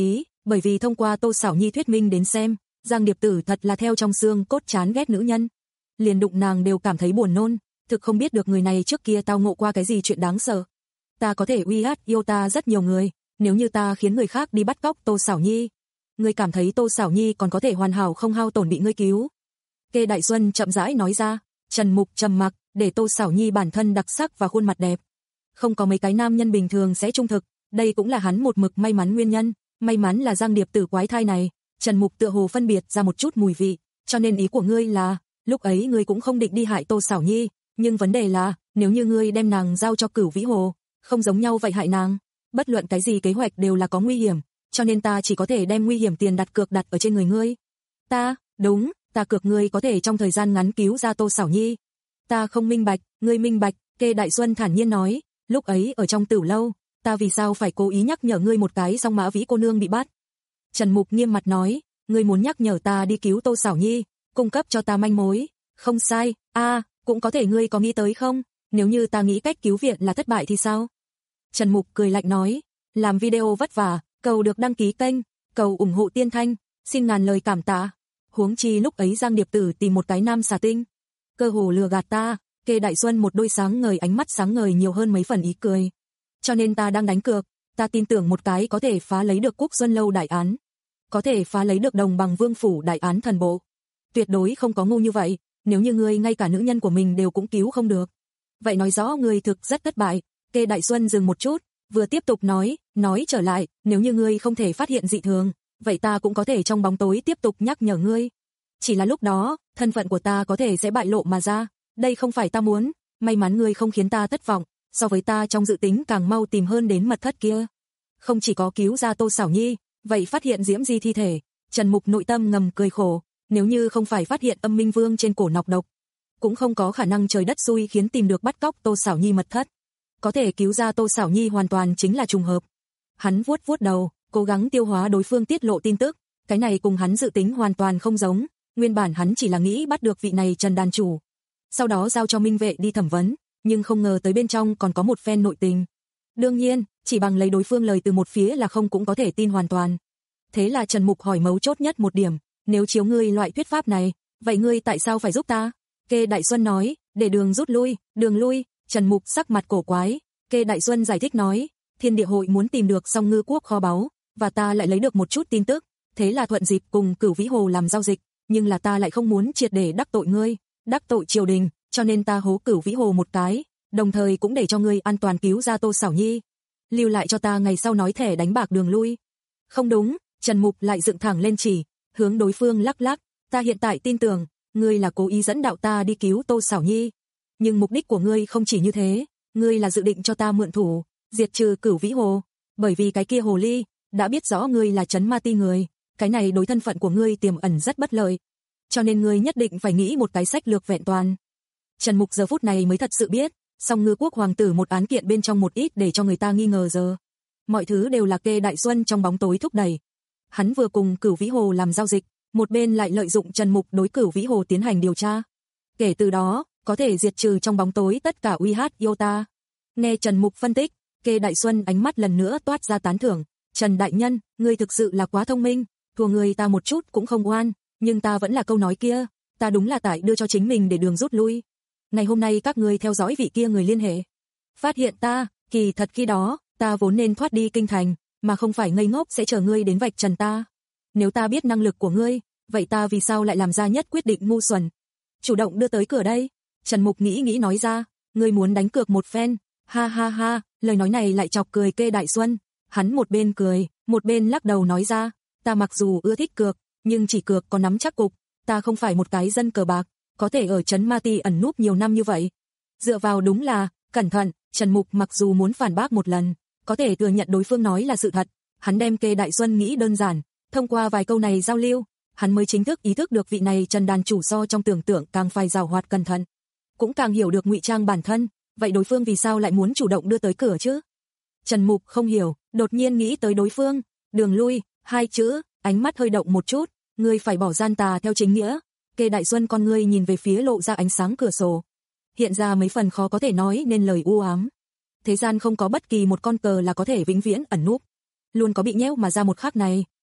Bởi vì thông qua Tô Sảo Nhi thuyết minh đến xem, Giang Điệp Tử thật là theo trong xương cốt chán ghét nữ nhân. Liền đụng nàng đều cảm thấy buồn nôn, thực không biết được người này trước kia tao ngộ qua cái gì chuyện đáng sợ. Ta có thể uy hiếp yêu ta rất nhiều người, nếu như ta khiến người khác đi bắt cóc Tô Sảo Nhi, ngươi cảm thấy Tô Sảo Nhi còn có thể hoàn hảo không hao tổn bị ngươi cứu? Kê Đại Xuân chậm rãi nói ra. Trần Mục trầm mặc, để Tô Sảo Nhi bản thân đặc sắc và khuôn mặt đẹp. Không có mấy cái nam nhân bình thường sẽ trung thực, đây cũng là hắn một mực may mắn nguyên nhân. May mắn là Giang Điệp Tử quái thai này. Trần Mục tựa hồ phân biệt ra một chút mùi vị, cho nên ý của ngươi là, lúc ấy ngươi cũng không định đi hại Tô Sảo Nhi, nhưng vấn đề là, nếu như ngươi đem nàng giao cho Cửu Vĩ Hồ, không giống nhau vậy hại nàng. Bất luận cái gì kế hoạch đều là có nguy hiểm, cho nên ta chỉ có thể đem nguy hiểm tiền đặt cược đặt ở trên người ngươi. Ta, đúng, ta cược ngươi có thể trong thời gian ngắn cứu ra Tô Sảo Nhi. Ta không minh bạch, ngươi minh bạch, Kê Đại Xuân thản nhiên nói, lúc ấy ở trong Tử lâu, ta vì sao phải cố ý nhắc nhở ngươi một cái song Mã Vĩ cô nương bị bắt? Trần Mục nghiêm mặt nói, ngươi muốn nhắc nhở ta đi cứu Tô Sảo Nhi, cung cấp cho ta manh mối. Không sai, a, à, cũng có thể ngươi có nghĩ tới không, nếu như ta nghĩ cách cứu viện là thất bại thì sao? Trần Mục cười lạnh nói, làm video vất vả, cầu được đăng ký kênh, cầu ủng hộ Tiên Thanh, xin ngàn lời cảm tạ. Huống chi lúc ấy Giang Điệp Tử tìm một cái nam xà tinh, cơ hồ lừa gạt ta. Kê Đại Xuân một đôi sáng ngời ánh mắt sáng ngời nhiều hơn mấy phần ý cười. Cho nên ta đang đánh cược, ta tin tưởng một cái có thể phá lấy được Cúc Xuân Lâu đại án, có thể phá lấy được Đồng Bằng Vương phủ đại án thần bộ. Tuyệt đối không có ngu như vậy, nếu như ngươi ngay cả nữ nhân của mình đều cũng cứu không được, vậy nói rõ ngươi thực rất thất bại. Kê Đại Xuân dừng một chút, vừa tiếp tục nói, nói trở lại, nếu như ngươi không thể phát hiện dị thường, vậy ta cũng có thể trong bóng tối tiếp tục nhắc nhở ngươi. Chỉ là lúc đó, thân phận của ta có thể sẽ bại lộ mà ra, đây không phải ta muốn, may mắn ngươi không khiến ta thất vọng, so với ta trong dự tính càng mau tìm hơn đến mật thất kia. Không chỉ có cứu ra Tô Sảo Nhi, vậy phát hiện Diễm Di thi thể. Trần Mục nội tâm ngầm cười khổ, nếu như không phải phát hiện Âm Minh Vương trên cổ nọc độc, cũng không có khả năng trời đất xui khiến tìm được bắt cóc Tô Sảo Nhi mật thất. Có thể cứu ra Tô Sảo Nhi hoàn toàn chính là trùng hợp. Hắn vuốt vuốt đầu, cố gắng tiêu hóa đối phương tiết lộ tin tức, cái này cùng hắn dự tính hoàn toàn không giống, nguyên bản hắn chỉ là nghĩ bắt được vị này Trần đàn chủ, sau đó giao cho Minh Vệ đi thẩm vấn, nhưng không ngờ tới bên trong còn có một phen nội tình. Đương nhiên, chỉ bằng lấy đối phương lời từ một phía là không cũng có thể tin hoàn toàn. Thế là Trần Mục hỏi mấu chốt nhất một điểm, nếu chiếu ngươi loại thuyết pháp này, vậy ngươi tại sao phải giúp ta? Kê Đại Xuân nói, để đường rút lui, đường lui. Trần Mục sắc mặt cổ quái. Kê Đại Xuân giải thích nói, Thiên Địa hội muốn tìm được Song Ngư Quốc kho báu, và ta lại lấy được một chút tin tức, thế là thuận dịp cùng Cửu Vĩ Hồ làm giao dịch, nhưng là ta lại không muốn triệt để đắc tội ngươi, đắc tội triều đình, cho nên ta hố Cửu Vĩ Hồ một cái, đồng thời cũng để cho ngươi an toàn cứu ra Tô Sảo Nhi, lưu lại cho ta ngày sau nói thẻ đánh bạc đường lui. Không đúng, Trần Mục lại dựng thẳng lên chỉ, hướng đối phương lắc lắc, ta hiện tại tin tưởng, ngươi là cố ý dẫn đạo ta đi cứu Tô Sảo Nhi, nhưng mục đích của ngươi không chỉ như thế, ngươi là dự định cho ta mượn thủ, diệt trừ Cửu Vĩ Hồ, bởi vì cái kia hồ ly đã biết rõ ngươi là trấn ma ti người, cái này đối thân phận của ngươi tiềm ẩn rất bất lợi, cho nên ngươi nhất định phải nghĩ một cái sách lược vẹn toàn. Trần Mục giờ phút này mới thật sự biết, Song Ngư Quốc hoàng tử một án kiện bên trong một ít để cho người ta nghi ngờ giờ. Mọi thứ đều là Kê Đại Xuân trong bóng tối thúc đẩy. Hắn vừa cùng Cửu Vĩ Hồ làm giao dịch, một bên lại lợi dụng Trần Mục đối Cửu Vĩ Hồ tiến hành điều tra. Kể từ đó, có thể diệt trừ trong bóng tối tất cả uy hiếp yêu ta. Nghe Trần Mục phân tích, Kê Đại Xuân ánh mắt lần nữa toát ra tán thưởng. Trần đại nhân, ngươi thực sự là quá thông minh, thua người ta một chút cũng không oan, nhưng ta vẫn là câu nói kia, ta đúng là tại đưa cho chính mình để đường rút lui. Ngày hôm nay các ngươi theo dõi vị kia người liên hệ, phát hiện ta, kỳ thật khi đó, ta vốn nên thoát đi kinh thành, mà không phải ngây ngốc sẽ chờ ngươi đến vạch trần ta. Nếu ta biết năng lực của ngươi, vậy ta vì sao lại làm ra nhất quyết định ngu xuẩn, chủ động đưa tới cửa đây? Trần Mục nghĩ nghĩ nói ra, ngươi muốn đánh cược một phen, ha ha ha, lời nói này lại chọc cười Kê Đại Xuân. Hắn một bên cười, một bên lắc đầu nói ra, ta mặc dù ưa thích cược, nhưng chỉ cược có nắm chắc cục, ta không phải một cái dân cờ bạc, có thể ở trấn ma ti ẩn núp nhiều năm như vậy. Dựa vào đúng là, cẩn thận, Trần Mục mặc dù muốn phản bác một lần, có thể thừa nhận đối phương nói là sự thật, hắn đem Kê Đại Xuân nghĩ đơn giản, thông qua vài câu này giao lưu, hắn mới chính thức ý thức được vị này Trần đàn chủ so trong tưởng tượng càng phải giàu hoạt cẩn thận, cũng càng hiểu được ngụy trang bản thân, vậy đối phương vì sao lại muốn chủ động đưa tới cửa chứ? Trần Mục không hiểu, đột nhiên nghĩ tới đối phương, đường lui, hai chữ, ánh mắt hơi động một chút, ngươi phải bỏ gian tà theo chính nghĩa. Kê Đại Xuân con ngươi nhìn về phía lộ ra ánh sáng cửa sổ, hiện ra mấy phần khó có thể nói nên lời u ám. Thế gian không có bất kỳ một con cờ là có thể vĩnh viễn ẩn núp, luôn có bị nhéo mà ra một khắc này,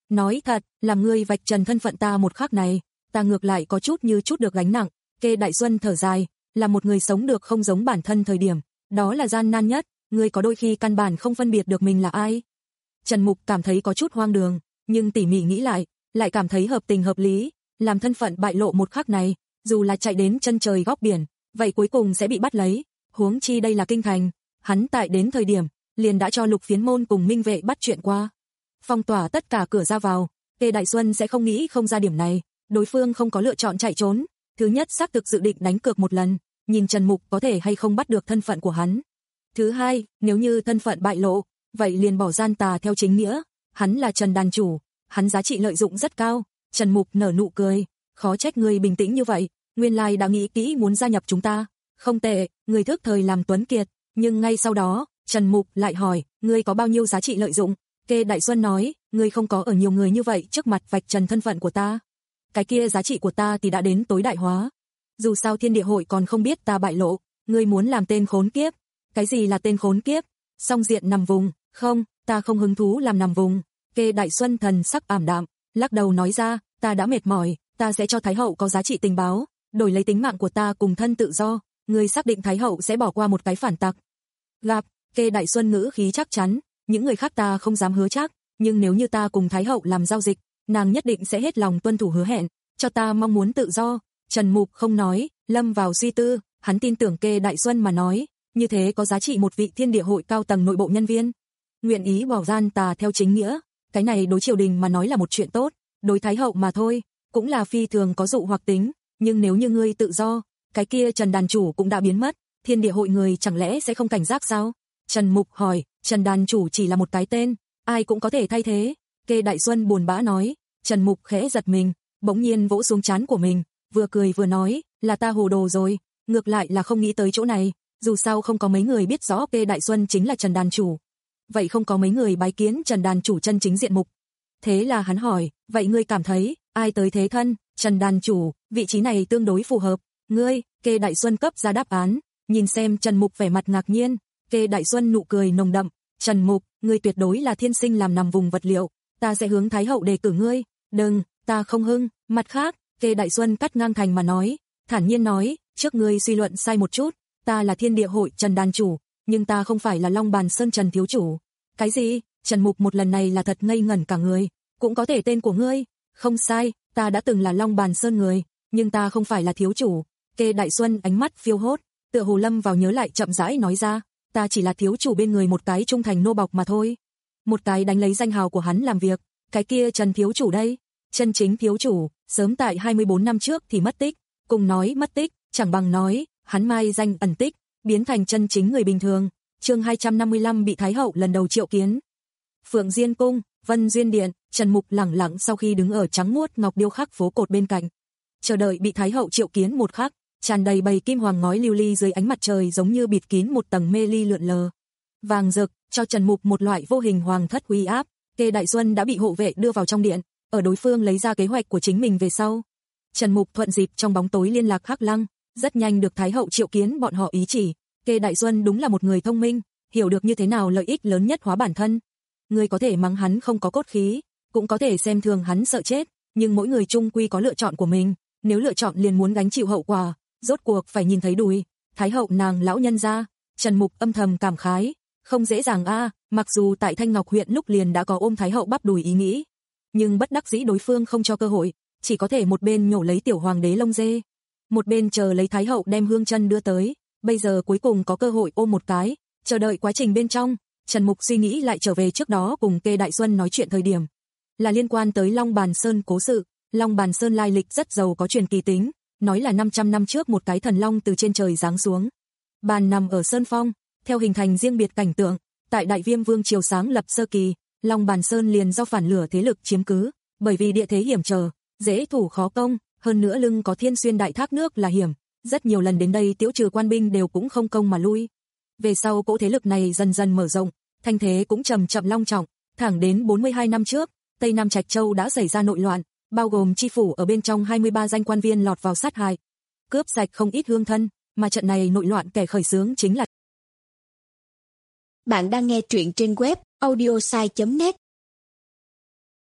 nói thật, làm ngươi vạch trần thân phận ta một khắc này, ta ngược lại có chút như chút được gánh nặng. Kê Đại Xuân thở dài, là một người sống được không giống bản thân thời điểm, đó là gian nan nhất, ngươi có đôi khi căn bản không phân biệt được mình là ai. Trần Mục cảm thấy có chút hoang đường, nhưng tỉ mỉ nghĩ lại, lại cảm thấy hợp tình hợp lý, làm thân phận bại lộ một khắc này, dù là chạy đến chân trời góc biển, vậy cuối cùng sẽ bị bắt lấy, huống chi đây là kinh thành, hắn tại đến thời điểm, liền đã cho Lục Phiến môn cùng Minh vệ bắt chuyện qua. Phong tỏa tất cả cửa ra vào, Kê Đại Xuân sẽ không nghĩ không ra điểm này, đối phương không có lựa chọn chạy trốn, thứ nhất xác thực dự định đánh cược một lần, nhìn Trần Mục có thể hay không bắt được thân phận của hắn. Thứ hai, nếu như thân phận bại lộ, vậy liền bỏ gian tà theo chính nghĩa, hắn là Trần đàn chủ, hắn giá trị lợi dụng rất cao. Trần Mục nở nụ cười, khó trách ngươi bình tĩnh như vậy, nguyên lai đã nghĩ kỹ muốn gia nhập chúng ta. Không tệ, người thức thời làm tuấn kiệt, nhưng ngay sau đó, Trần Mục lại hỏi, ngươi có bao nhiêu giá trị lợi dụng? Kê Đại Xuân nói, ngươi không có ở nhiều người như vậy trước mặt vạch trần thân phận của ta. Cái kia giá trị của ta thì đã đến tối đại hóa. Dù sao thiên địa hội còn không biết ta bại lộ, ngươi muốn làm tên khốn kiếp. Cái gì là tên khốn kiếp? Song diện nằm vùng, không, ta không hứng thú làm nằm vùng. Kê Đại Xuân thần sắc ảm đạm, lắc đầu nói ra, ta đã mệt mỏi, ta sẽ cho Thái hậu có giá trị tình báo, đổi lấy tính mạng của ta cùng thân tự do, ngươi xác định Thái hậu sẽ bỏ qua một cái phản tặc? Gặp, Kê Đại Xuân ngữ khí chắc chắn, những người khác ta không dám hứa chắc, nhưng nếu như ta cùng Thái hậu làm giao dịch, nàng nhất định sẽ hết lòng tuân thủ hứa hẹn, cho ta mong muốn tự do. Trần Mục không nói, lâm vào suy tư, hắn tin tưởng Kê Đại Xuân mà nói, như thế có giá trị một vị thiên địa hội cao tầng nội bộ nhân viên. Nguyện ý bỏ gian tà theo chính nghĩa, cái này đối triều đình mà nói là một chuyện tốt, đối Thái hậu mà thôi, cũng là phi thường có dụ hoặc tính, nhưng nếu như ngươi tự do, cái kia Trần đàn chủ cũng đã biến mất, thiên địa hội người chẳng lẽ sẽ không cảnh giác sao? Trần Mục hỏi, Trần đàn chủ chỉ là một cái tên, ai cũng có thể thay thế. Kê Đại Xuân buồn bã nói. Trần Mục khẽ giật mình, bỗng nhiên vỗ xuống trán của mình, vừa cười vừa nói, là ta hồ đồ rồi, ngược lại là không nghĩ tới chỗ này, dù sao không có mấy người biết rõ Kê Đại Xuân chính là Trần đàn chủ. Vậy không có mấy người bái kiến Trần đàn chủ chân chính diện mục. Thế là hắn hỏi, vậy ngươi cảm thấy, ai tới thế thân? Trần đàn chủ, vị trí này tương đối phù hợp. Ngươi, Kê Đại Xuân cấp ra đáp án, nhìn xem Trần Mục vẻ mặt ngạc nhiên. Kê Đại Xuân nụ cười nồng đậm, Trần Mục, ngươi tuyệt đối là thiên sinh làm nằm vùng vật liệu, ta sẽ hướng Thái hậu đề cử ngươi. Đừng, ta không hưng. Mặt khác, Kê Đại Xuân cắt ngang thành mà nói, thản nhiên nói, trước ngươi suy luận sai một chút, ta là thiên địa hội Trần đàn chủ, nhưng ta không phải là Long Bàn Sơn Trần thiếu chủ. Cái gì? Trần Mục một lần này là thật ngây ngẩn cả người, cũng có thể tên của ngươi, không sai, ta đã từng là Long Bàn Sơn người, nhưng ta không phải là thiếu chủ. Kê Đại Xuân ánh mắt phiêu hốt, tựa hồ lâm vào nhớ lại chậm rãi nói ra, ta chỉ là thiếu chủ bên người một cái trung thành nô bộc mà thôi. Một cái đánh lấy danh hào của hắn làm việc, cái kia Trần thiếu chủ đây, chân chính thiếu chủ, sớm tại hai mươi bốn năm trước thì mất tích, cùng nói mất tích, chẳng bằng nói, hắn mai danh ẩn tích, biến thành chân chính người bình thường. Chương hai trăm năm mươi lăm bị Thái hậu lần đầu triệu kiến. Phượng Diên cung, Vân Duyên điện, Trần Mục lẳng lặng sau khi đứng ở trắng muốt ngọc điêu khắc phố cột bên cạnh, chờ đợi bị Thái hậu triệu kiến một khắc, tràn đầy bầy kim hoàng ngói lưu ly dưới ánh mặt trời giống như bịt kín một tầng mê ly lượn lờ. Vàng rực, cho Trần Mục một loại vô hình hoàng thất uy áp. Kê Đại Xuân đã bị hộ vệ đưa vào trong điện, ở đối phương lấy ra kế hoạch của chính mình về sau. Trần Mục thuận dịp trong bóng tối liên lạc Hắc Lăng, rất nhanh được Thái hậu triệu kiến bọn họ ý chỉ. Kê Đại Xuân đúng là một người thông minh, hiểu được như thế nào lợi ích lớn nhất hóa bản thân. Người có thể mắng hắn không có cốt khí, cũng có thể xem thường hắn sợ chết, nhưng mỗi người chung quy có lựa chọn của mình, nếu lựa chọn liền muốn gánh chịu hậu quả, rốt cuộc phải nhìn thấy đùi. Thái hậu nàng lão nhân gia, Trần Mục âm thầm cảm khái, không dễ dàng a, à, mặc dù tại Thanh Ngọc huyện lúc liền đã có ôm Thái hậu bắp đùi ý nghĩ, nhưng bất đắc dĩ đối phương không cho cơ hội, chỉ có thể một bên nhổ lấy tiểu hoàng đế lông dê, một bên chờ lấy Thái hậu đem hương chân đưa tới. Bây giờ cuối cùng có cơ hội ôm một cái, chờ đợi quá trình bên trong, Trần Mục suy nghĩ lại trở về trước đó cùng Kê Đại Xuân nói chuyện thời điểm, là liên quan tới Long Bàn Sơn cố sự. Long Bàn Sơn lai lịch rất giàu có truyền kỳ tính, nói là năm trăm năm trước một cái thần long từ trên trời giáng xuống. Bàn nằm ở Sơn Phong, theo hình thành riêng biệt cảnh tượng, tại Đại Viêm Vương triều sáng lập sơ kỳ, Long Bàn Sơn liền do phản lửa thế lực chiếm cứ, bởi vì địa thế hiểm trở, dễ thủ khó công, hơn nữa lưng có thiên xuyên đại thác nước là hiểm, rất nhiều lần đến đây tiễu trừ quan binh đều cũng không công mà lui. Về sau cỗ thế lực này dần dần mở rộng, thanh thế cũng chậm chậm long trọng, thẳng đến bốn mươi hai năm trước, Tây Nam Trạch Châu đã xảy ra nội loạn, bao gồm chi phủ ở bên trong hai mươi ba danh quan viên lọt vào sát hại, cướp sạch không ít hương thân, mà trận này nội loạn kẻ khởi xướng chính là. Bạn đang nghe truyện trên web audiosai chấm net.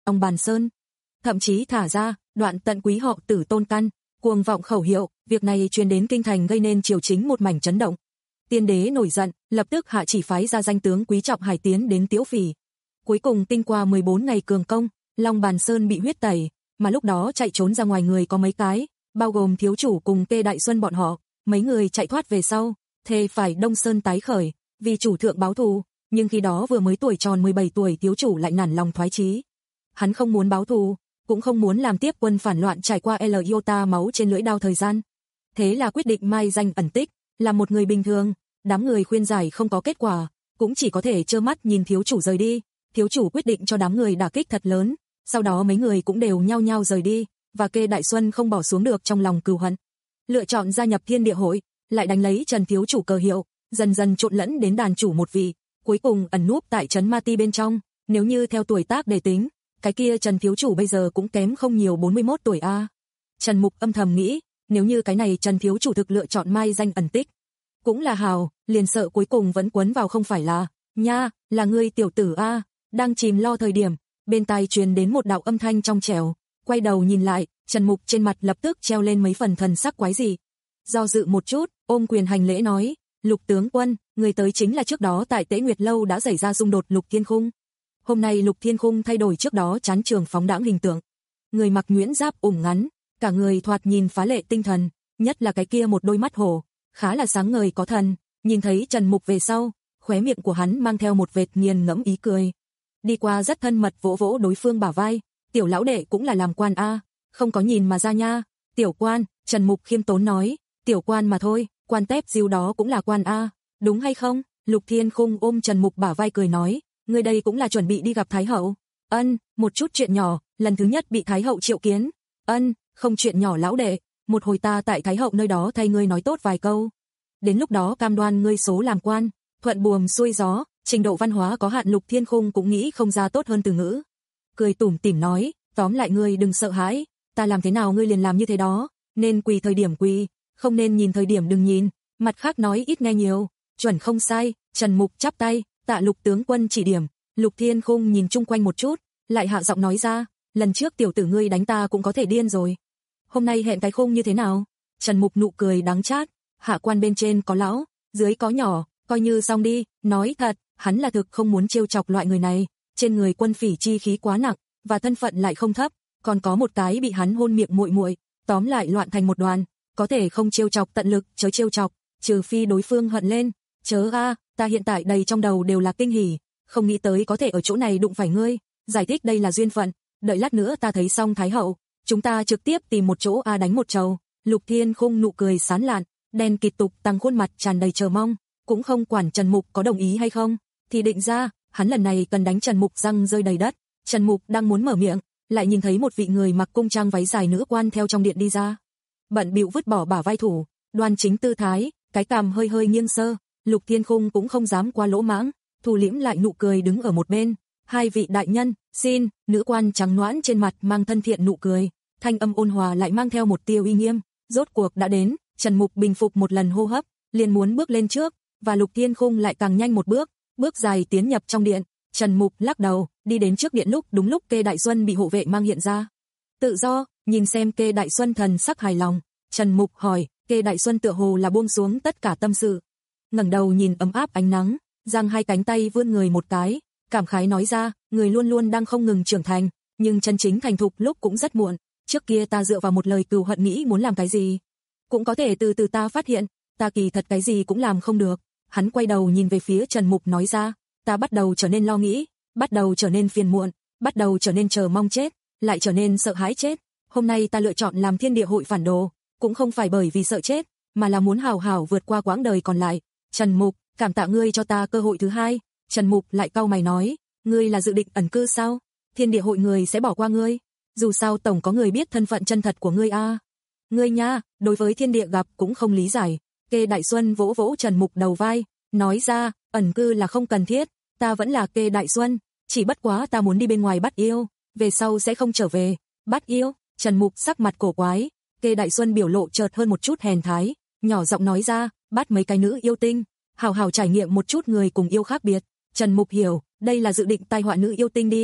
Long Bàn Sơn. Thậm chí thả ra, đoạn tận quý họ Tử Tôn căn, cuồng vọng khẩu hiệu, việc này truyền đến kinh thành gây nên triều chính một mảnh chấn động. Tiên đế nổi giận, lập tức hạ chỉ phái ra danh tướng Quý Trọng Hải tiến đến Tiếu Phỉ. Cuối cùng kinh qua mười bốn ngày cường công, Long Bàn Sơn bị huyết tẩy, mà lúc đó chạy trốn ra ngoài người có mấy cái, bao gồm thiếu chủ cùng Kê Đại Xuân bọn họ, mấy người chạy thoát về sau, thề phải Đông Sơn tái khởi, vì chủ thượng báo thù, nhưng khi đó vừa mới tuổi tròn mười bảy tuổi thiếu chủ lại nản lòng thoái chí. Hắn không muốn báo thù, cũng không muốn làm tiếp quân phản loạn trải qua L iota máu trên lưỡi đao thời gian. Thế là quyết định mai danh ẩn tích, là một người bình thường, đám người khuyên giải không có kết quả, cũng chỉ có thể trơ mắt nhìn thiếu chủ rời đi. Thiếu chủ quyết định cho đám người đả kích thật lớn, sau đó mấy người cũng đều nhao nhao rời đi, và Kê Đại Xuân không bỏ xuống được trong lòng cừu hận. Lựa chọn gia nhập Thiên Địa Hội, lại đánh lấy Trần thiếu chủ cờ hiệu, dần dần trộn lẫn đến đàn chủ một vị, cuối cùng ẩn núp tại trấn Ma Ti bên trong, nếu như theo tuổi tác để tính, cái kia Trần thiếu chủ bây giờ cũng kém không nhiều bốn mươi mốt tuổi a. À. Trần Mục âm thầm nghĩ, nếu như cái này Trần thiếu chủ thực lựa chọn mai danh ẩn tích, cũng là hào, liền sợ cuối cùng vẫn quấn vào không phải là, nha, là ngươi tiểu tử a. À. Đang chìm lo thời điểm, bên tai truyền đến một đạo âm thanh trong trẻo, quay đầu nhìn lại, Trần Mục trên mặt lập tức treo lên mấy phần thần sắc quái dị. Do dự một chút, ôm quyền hành lễ nói, Lục tướng quân, người tới chính là trước đó tại Tế Nguyệt lâu đã xảy ra xung đột Lục Thiên Khung. Hôm nay Lục Thiên Khung thay đổi trước đó chán trường phóng đãng hình tượng. Người mặc nhuyễn giáp ủng ngắn, cả người thoạt nhìn phá lệ tinh thần, nhất là cái kia một đôi mắt hổ, khá là sáng ngời có thần, nhìn thấy Trần Mục về sau, khóe miệng của hắn mang theo một vệt nghiền ngẫm ý cười. Đi qua rất thân mật vỗ vỗ đối phương bả vai, tiểu lão đệ cũng là làm quan a, không có nhìn mà ra nha. Tiểu quan, Trần Mục khiêm tốn nói, tiểu quan mà thôi, quan tép diêu đó cũng là quan a, đúng hay không? Lục Thiên Khung ôm Trần Mục bả vai cười nói, ngươi đây cũng là chuẩn bị đi gặp Thái hậu. Ân, một chút chuyện nhỏ, lần thứ nhất bị Thái hậu triệu kiến. Ân, không chuyện nhỏ lão đệ, một hồi ta tại Thái hậu nơi đó thay ngươi nói tốt vài câu. Đến lúc đó cam đoan ngươi số làm quan, thuận buồm xuôi gió. Trình độ văn hóa có hạn Lục Thiên Khung cũng nghĩ không ra tốt hơn từ ngữ. Cười tủm tỉm nói, tóm lại ngươi đừng sợ hãi, ta làm thế nào ngươi liền làm như thế đó, nên quỳ thời điểm quỳ, không nên nhìn thời điểm đừng nhìn, mặt khác nói ít nghe nhiều, chuẩn không sai. Trần Mục chắp tay, tạ Lục tướng quân chỉ điểm. Lục Thiên Khung nhìn chung quanh một chút, lại hạ giọng nói ra, lần trước tiểu tử ngươi đánh ta cũng có thể điên rồi. Hôm nay hẹn cái khung như thế nào? Trần Mục nụ cười đắng chát, hạ quan bên trên có lão, dưới có nhỏ, coi như xong đi, nói thật. Hắn là thực không muốn trêu chọc loại người này, trên người quân phỉ chi khí quá nặng, và thân phận lại không thấp, còn có một cái bị hắn hôn miệng muội muội, tóm lại loạn thành một đoàn, có thể không trêu chọc tận lực, chớ trêu chọc, trừ phi đối phương hận lên. Chớ a, ta hiện tại đầy trong đầu đều là kinh hỉ, không nghĩ tới có thể ở chỗ này đụng phải ngươi, giải thích đây là duyên phận, đợi lát nữa ta thấy xong Thái hậu, chúng ta trực tiếp tìm một chỗ a đánh một trầu. Lục Thiên Khung nụ cười sán lạn, đen kịt tục tăng khuôn mặt tràn đầy chờ mong, cũng không quản Trần Mục có đồng ý hay không. Thì định ra, hắn lần này cần đánh Trần Mục răng rơi đầy đất. Trần Mục đang muốn mở miệng, lại nhìn thấy một vị người mặc cung trang váy dài nữ quan theo trong điện đi ra. Bận bịu vứt bỏ bả vai thủ, đoan chính tư thái, cái cằm hơi hơi nghiêng sơ. Lục Thiên Khung cũng không dám quá lỗ mãng, thu liễm lại nụ cười đứng ở một bên. Hai vị đại nhân, xin. Nữ quan trắng nõn trên mặt mang thân thiện nụ cười, thanh âm ôn hòa lại mang theo một tia uy nghiêm. Rốt cuộc đã đến. Trần Mục bình phục một lần hô hấp, liền muốn bước lên trước, và Lục Thiên Khung lại càng nhanh một bước. Bước dài tiến nhập trong điện, Trần Mục lắc đầu, đi đến trước điện lúc đúng lúc Kê Đại Xuân bị hộ vệ mang hiện ra. Tự do, nhìn xem Kê Đại Xuân thần sắc hài lòng, Trần Mục hỏi, Kê Đại Xuân tựa hồ là buông xuống tất cả tâm sự. Ngẩng đầu nhìn ấm áp ánh nắng, giang hai cánh tay vươn người một cái, cảm khái nói ra, người luôn luôn đang không ngừng trưởng thành, nhưng chân chính thành thục lúc cũng rất muộn. Trước kia ta dựa vào một lời cừu hận nghĩ muốn làm cái gì, cũng có thể từ từ ta phát hiện, ta kỳ thật cái gì cũng làm không được. Hắn quay đầu nhìn về phía Trần Mục nói ra, ta bắt đầu trở nên lo nghĩ, bắt đầu trở nên phiền muộn, bắt đầu trở nên chờ mong chết, lại trở nên sợ hãi chết. Hôm nay ta lựa chọn làm Thiên Địa Hội phản đồ, cũng không phải bởi vì sợ chết, mà là muốn hào hào vượt qua quãng đời còn lại. Trần Mục, cảm tạ ngươi cho ta cơ hội thứ hai. Trần Mục lại cau mày nói, ngươi là dự định ẩn cư sao? Thiên Địa Hội người sẽ bỏ qua ngươi? Dù sao tổng có người biết thân phận chân thật của ngươi a. À. Ngươi nha, đối với thiên địa gặp cũng không lý giải. Kê Đại Xuân vỗ vỗ Trần Mục đầu vai, nói ra, ẩn cư là không cần thiết, ta vẫn là Kê Đại Xuân, chỉ bất quá ta muốn đi bên ngoài bắt yêu, về sau sẽ không trở về. Bắt yêu? Trần Mục sắc mặt cổ quái. Kê Đại Xuân biểu lộ chợt hơn một chút hèn thái, nhỏ giọng nói ra, bắt mấy cái nữ yêu tinh, hào hào trải nghiệm một chút người cùng yêu khác biệt. Trần Mục hiểu, đây là dự định tai họa nữ yêu tinh đi,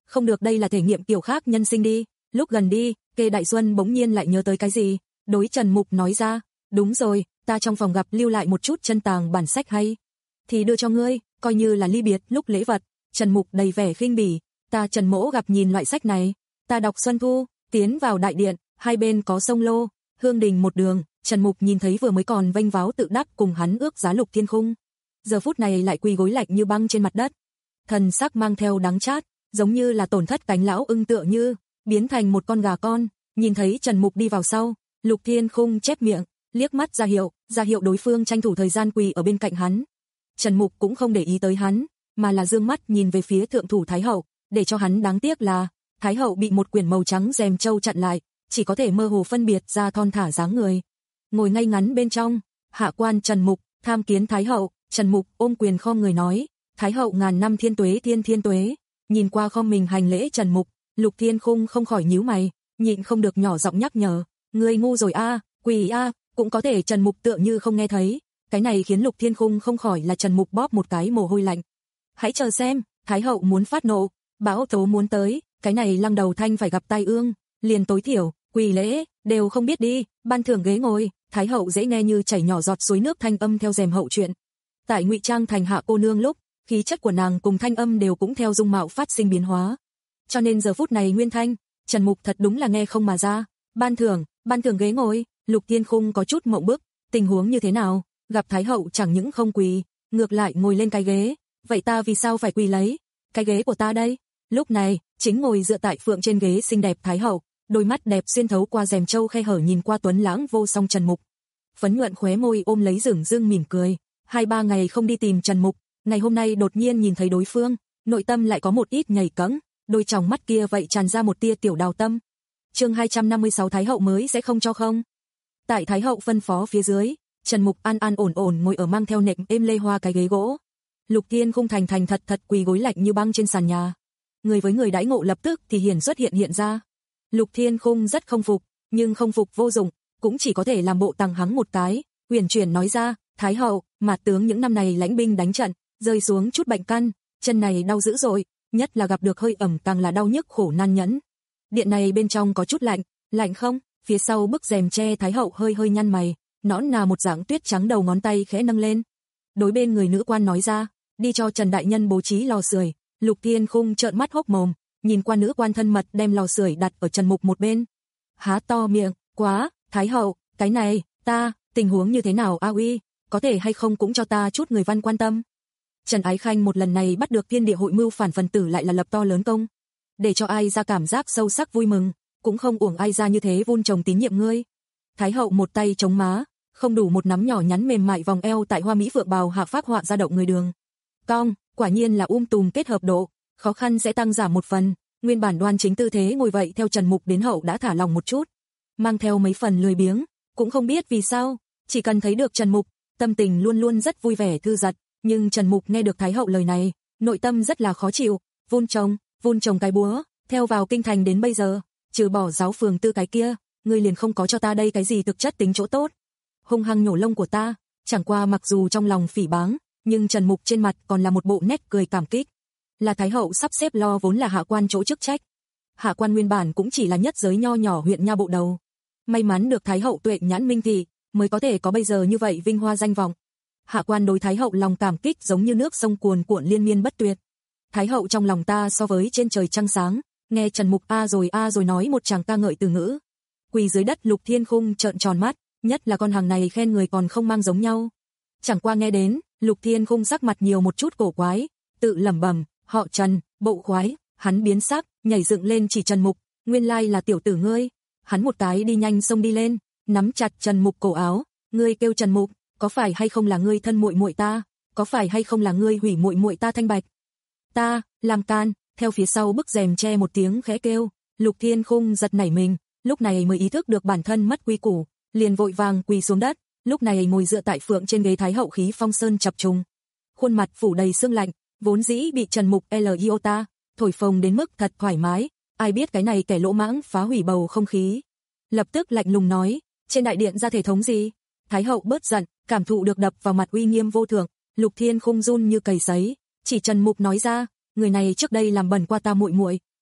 không được, đây là thể nghiệm kiểu khác nhân sinh đi. Lúc gần đi, Kê Đại Xuân bỗng nhiên lại nhớ tới cái gì, đối Trần Mục nói ra, đúng rồi, ta trong phòng gặp lưu lại một chút chân tàng bản sách hay, thì đưa cho ngươi, coi như là ly biệt lúc lễ vật. Trần Mục đầy vẻ khinh bỉ, ta Trần Mỗ gặp nhìn loại sách này, ta đọc Xuân Thu. Tiến vào đại điện, hai bên có sông lô, hương đình một đường, Trần Mục nhìn thấy vừa mới còn vênh váo tự đắc cùng hắn ước giá Lục Thiên Khung, giờ phút này lại quỳ gối lạnh như băng trên mặt đất, thần sắc mang theo đắng chát, giống như là tổn thất cánh lão ưng tựa như biến thành một con gà con. Nhìn thấy Trần Mục đi vào sau, Lục Thiên Khung chép miệng, liếc mắt ra hiệu, ra hiệu đối phương tranh thủ thời gian quỳ ở bên cạnh hắn. Trần Mục cũng không để ý tới hắn, mà là dương mắt nhìn về phía thượng thủ Thái hậu, để cho hắn đáng tiếc là Thái hậu bị một quyển màu trắng rèm châu chặn lại, chỉ có thể mơ hồ phân biệt ra thon thả dáng người. Ngồi ngay ngắn bên trong, hạ quan Trần Mục, tham kiến Thái hậu. Trần Mục ôm quyền khom người nói, Thái hậu ngàn năm thiên tuế thiên thiên tuế. Nhìn qua khom mình hành lễ Trần Mục, Lục Thiên Khung không khỏi nhíu mày, nhịn không được nhỏ giọng nhắc nhở, ngươi ngu rồi a, à, quỳ a, à. Cũng có thể Trần Mục tựa như không nghe thấy, cái này khiến Lục Thiên Khung không khỏi là Trần Mục bóp một cái mồ hôi lạnh. Hãy chờ xem, Thái hậu muốn phát nộ, bão tố muốn tới, cái này Lăng Đầu Thanh phải gặp tai ương, liền tối thiểu quỳ lễ đều không biết đi, ban thưởng ghế ngồi. Thái hậu dễ nghe như chảy nhỏ giọt suối nước thanh âm theo rèm hậu truyện. Tại ngụy trang thành hạ cô nương lúc, khí chất của nàng cùng thanh âm đều cũng theo dung mạo phát sinh biến hóa. Cho nên giờ phút này nguyên thanh, Trần Mục thật đúng là nghe không mà ra. Ban thưởng, ban thưởng ghế ngồi. Lục Thiên Khung có chút mộng bức, tình huống như thế nào, gặp Thái hậu chẳng những không quỳ, ngược lại ngồi lên cái ghế, vậy ta vì sao phải quỳ lấy? Cái ghế của ta đây. Lúc này, chính ngồi dựa tại phượng trên ghế xinh đẹp Thái hậu, đôi mắt đẹp xuyên thấu qua rèm châu khe hở nhìn qua tuấn lãng vô song Trần Mục. Phấn nhuận khóe môi ôm lấy dửng dưng mỉm cười, hai ba ngày không đi tìm Trần Mục, ngày hôm nay đột nhiên nhìn thấy đối phương, nội tâm lại có một ít nhảy cẫng, đôi tròng mắt kia vậy tràn ra một tia tiểu đào tâm. Chương hai trăm năm mươi sáu Thái hậu mới sẽ không cho không. Tại Thái hậu phân phó phía dưới, Trần Mục an an ổn ổn ngồi ở mang theo nệm êm lê hoa cái ghế gỗ. Lục Thiên Khung thành thành thật thật quỳ gối lạnh như băng trên sàn nhà. Người với người đãi ngộ lập tức thì hiển xuất hiện hiện ra. Lục Thiên Khung rất không phục, nhưng không phục vô dụng, cũng chỉ có thể làm bộ tằng hắng một cái, huyền chuyển nói ra, Thái hậu, Mạt tướng những năm này lãnh binh đánh trận, rơi xuống chút bệnh căn, chân này đau dữ rồi, nhất là gặp được hơi ẩm càng là đau nhức khổ nan nhẫn. Điện này bên trong có chút lạnh, lạnh không? Phía sau bức rèm che Thái hậu hơi hơi nhăn mày, nõn nà một dáng tuyết trắng đầu ngón tay khẽ nâng lên. Đối bên người nữ quan nói ra, đi cho Trần đại nhân bố trí lò sưởi. Lục Thiên Khung trợn mắt hốc mồm, nhìn qua nữ quan thân mật đem lò sưởi đặt ở Trần Mục một bên. Há to miệng, quá, Thái hậu, cái này, ta, tình huống như thế nào a uy, có thể hay không cũng cho ta chút người văn quan tâm. Trần Ái Khanh một lần này bắt được thiên địa hội mưu phản phần tử lại là lập to lớn công, để cho ai ra cảm giác sâu sắc vui mừng, cũng không uổng ai ra như thế vun trồng tín nhiệm ngươi. Thái hậu một tay chống má, không đủ một nắm nhỏ nhắn mềm mại vòng eo tại hoa mỹ phượng bào hạ phác họa ra động người đường. Cong, quả nhiên là um tùm kết hợp độ, khó khăn sẽ tăng giảm một phần, nguyên bản đoan chính tư thế ngồi vậy theo Trần Mục đến hậu đã thả lòng một chút, mang theo mấy phần lười biếng, cũng không biết vì sao, chỉ cần thấy được Trần Mục, tâm tình luôn luôn rất vui vẻ thư giật, nhưng Trần Mục nghe được Thái hậu lời này, nội tâm rất là khó chịu, vun trồng, vun trồng cái búa, theo vào kinh thành đến bây giờ, trừ bỏ giáo phường tư cái kia, ngươi liền không có cho ta đây cái gì thực chất tính chỗ tốt. Hung hăng nhổ lông của ta, chẳng qua mặc dù trong lòng phỉ báng, nhưng Trần Mục trên mặt còn là một bộ nét cười cảm kích. Là Thái hậu sắp xếp lo vốn là hạ quan chỗ chức trách. Hạ quan nguyên bản cũng chỉ là nhất giới nho nhỏ huyện nha bộ đầu. May mắn được Thái hậu tuệ nhãn minh thị, mới có thể có bây giờ như vậy vinh hoa danh vọng. Hạ quan đối Thái hậu lòng cảm kích giống như nước sông cuồn cuộn liên miên bất tuyệt. Thái hậu trong lòng ta so với trên trời trăng sáng, nghe Trần Mục a rồi a rồi nói một tràng ca ngợi từ ngữ. Quỳ dưới đất Lục Thiên Khung trợn tròn mắt, nhất là con hàng này khen người còn không mang giống nhau. Chẳng qua nghe đến, Lục Thiên Khung sắc mặt nhiều một chút cổ quái, tự lẩm bẩm, họ Trần, bộ khoái, hắn biến sắc, nhảy dựng lên chỉ Trần Mục, nguyên lai là tiểu tử ngươi. Hắn một cái đi nhanh xông đi lên, nắm chặt Trần Mục cổ áo, ngươi kêu Trần Mục, có phải hay không là ngươi thân muội muội ta, có phải hay không là ngươi hủy muội muội ta thanh bạch. Ta, làm can, theo phía sau bức rèm che một tiếng khẽ kêu, Lục Thiên Khung giật nảy mình, lúc này mới ý thức được bản thân mất quy củ, liền vội vàng quỳ xuống đất, lúc này ngồi dựa tại phượng trên ghế Thái hậu khí phong sơn chập trùng, khuôn mặt phủ đầy sương lạnh, vốn dĩ bị Trần Mục Liota thổi phồng đến mức thật thoải mái, ai biết cái này kẻ lỗ mãng phá hủy bầu không khí. Lập tức lạnh lùng nói, trên đại điện ra thể thống gì? Thái hậu bớt giận, cảm thụ được đập vào mặt uy nghiêm vô thượng, Lục Thiên Khung run như cầy sấy, chỉ Trần Mục nói ra, người này trước đây làm bẩn qua ta muội muội,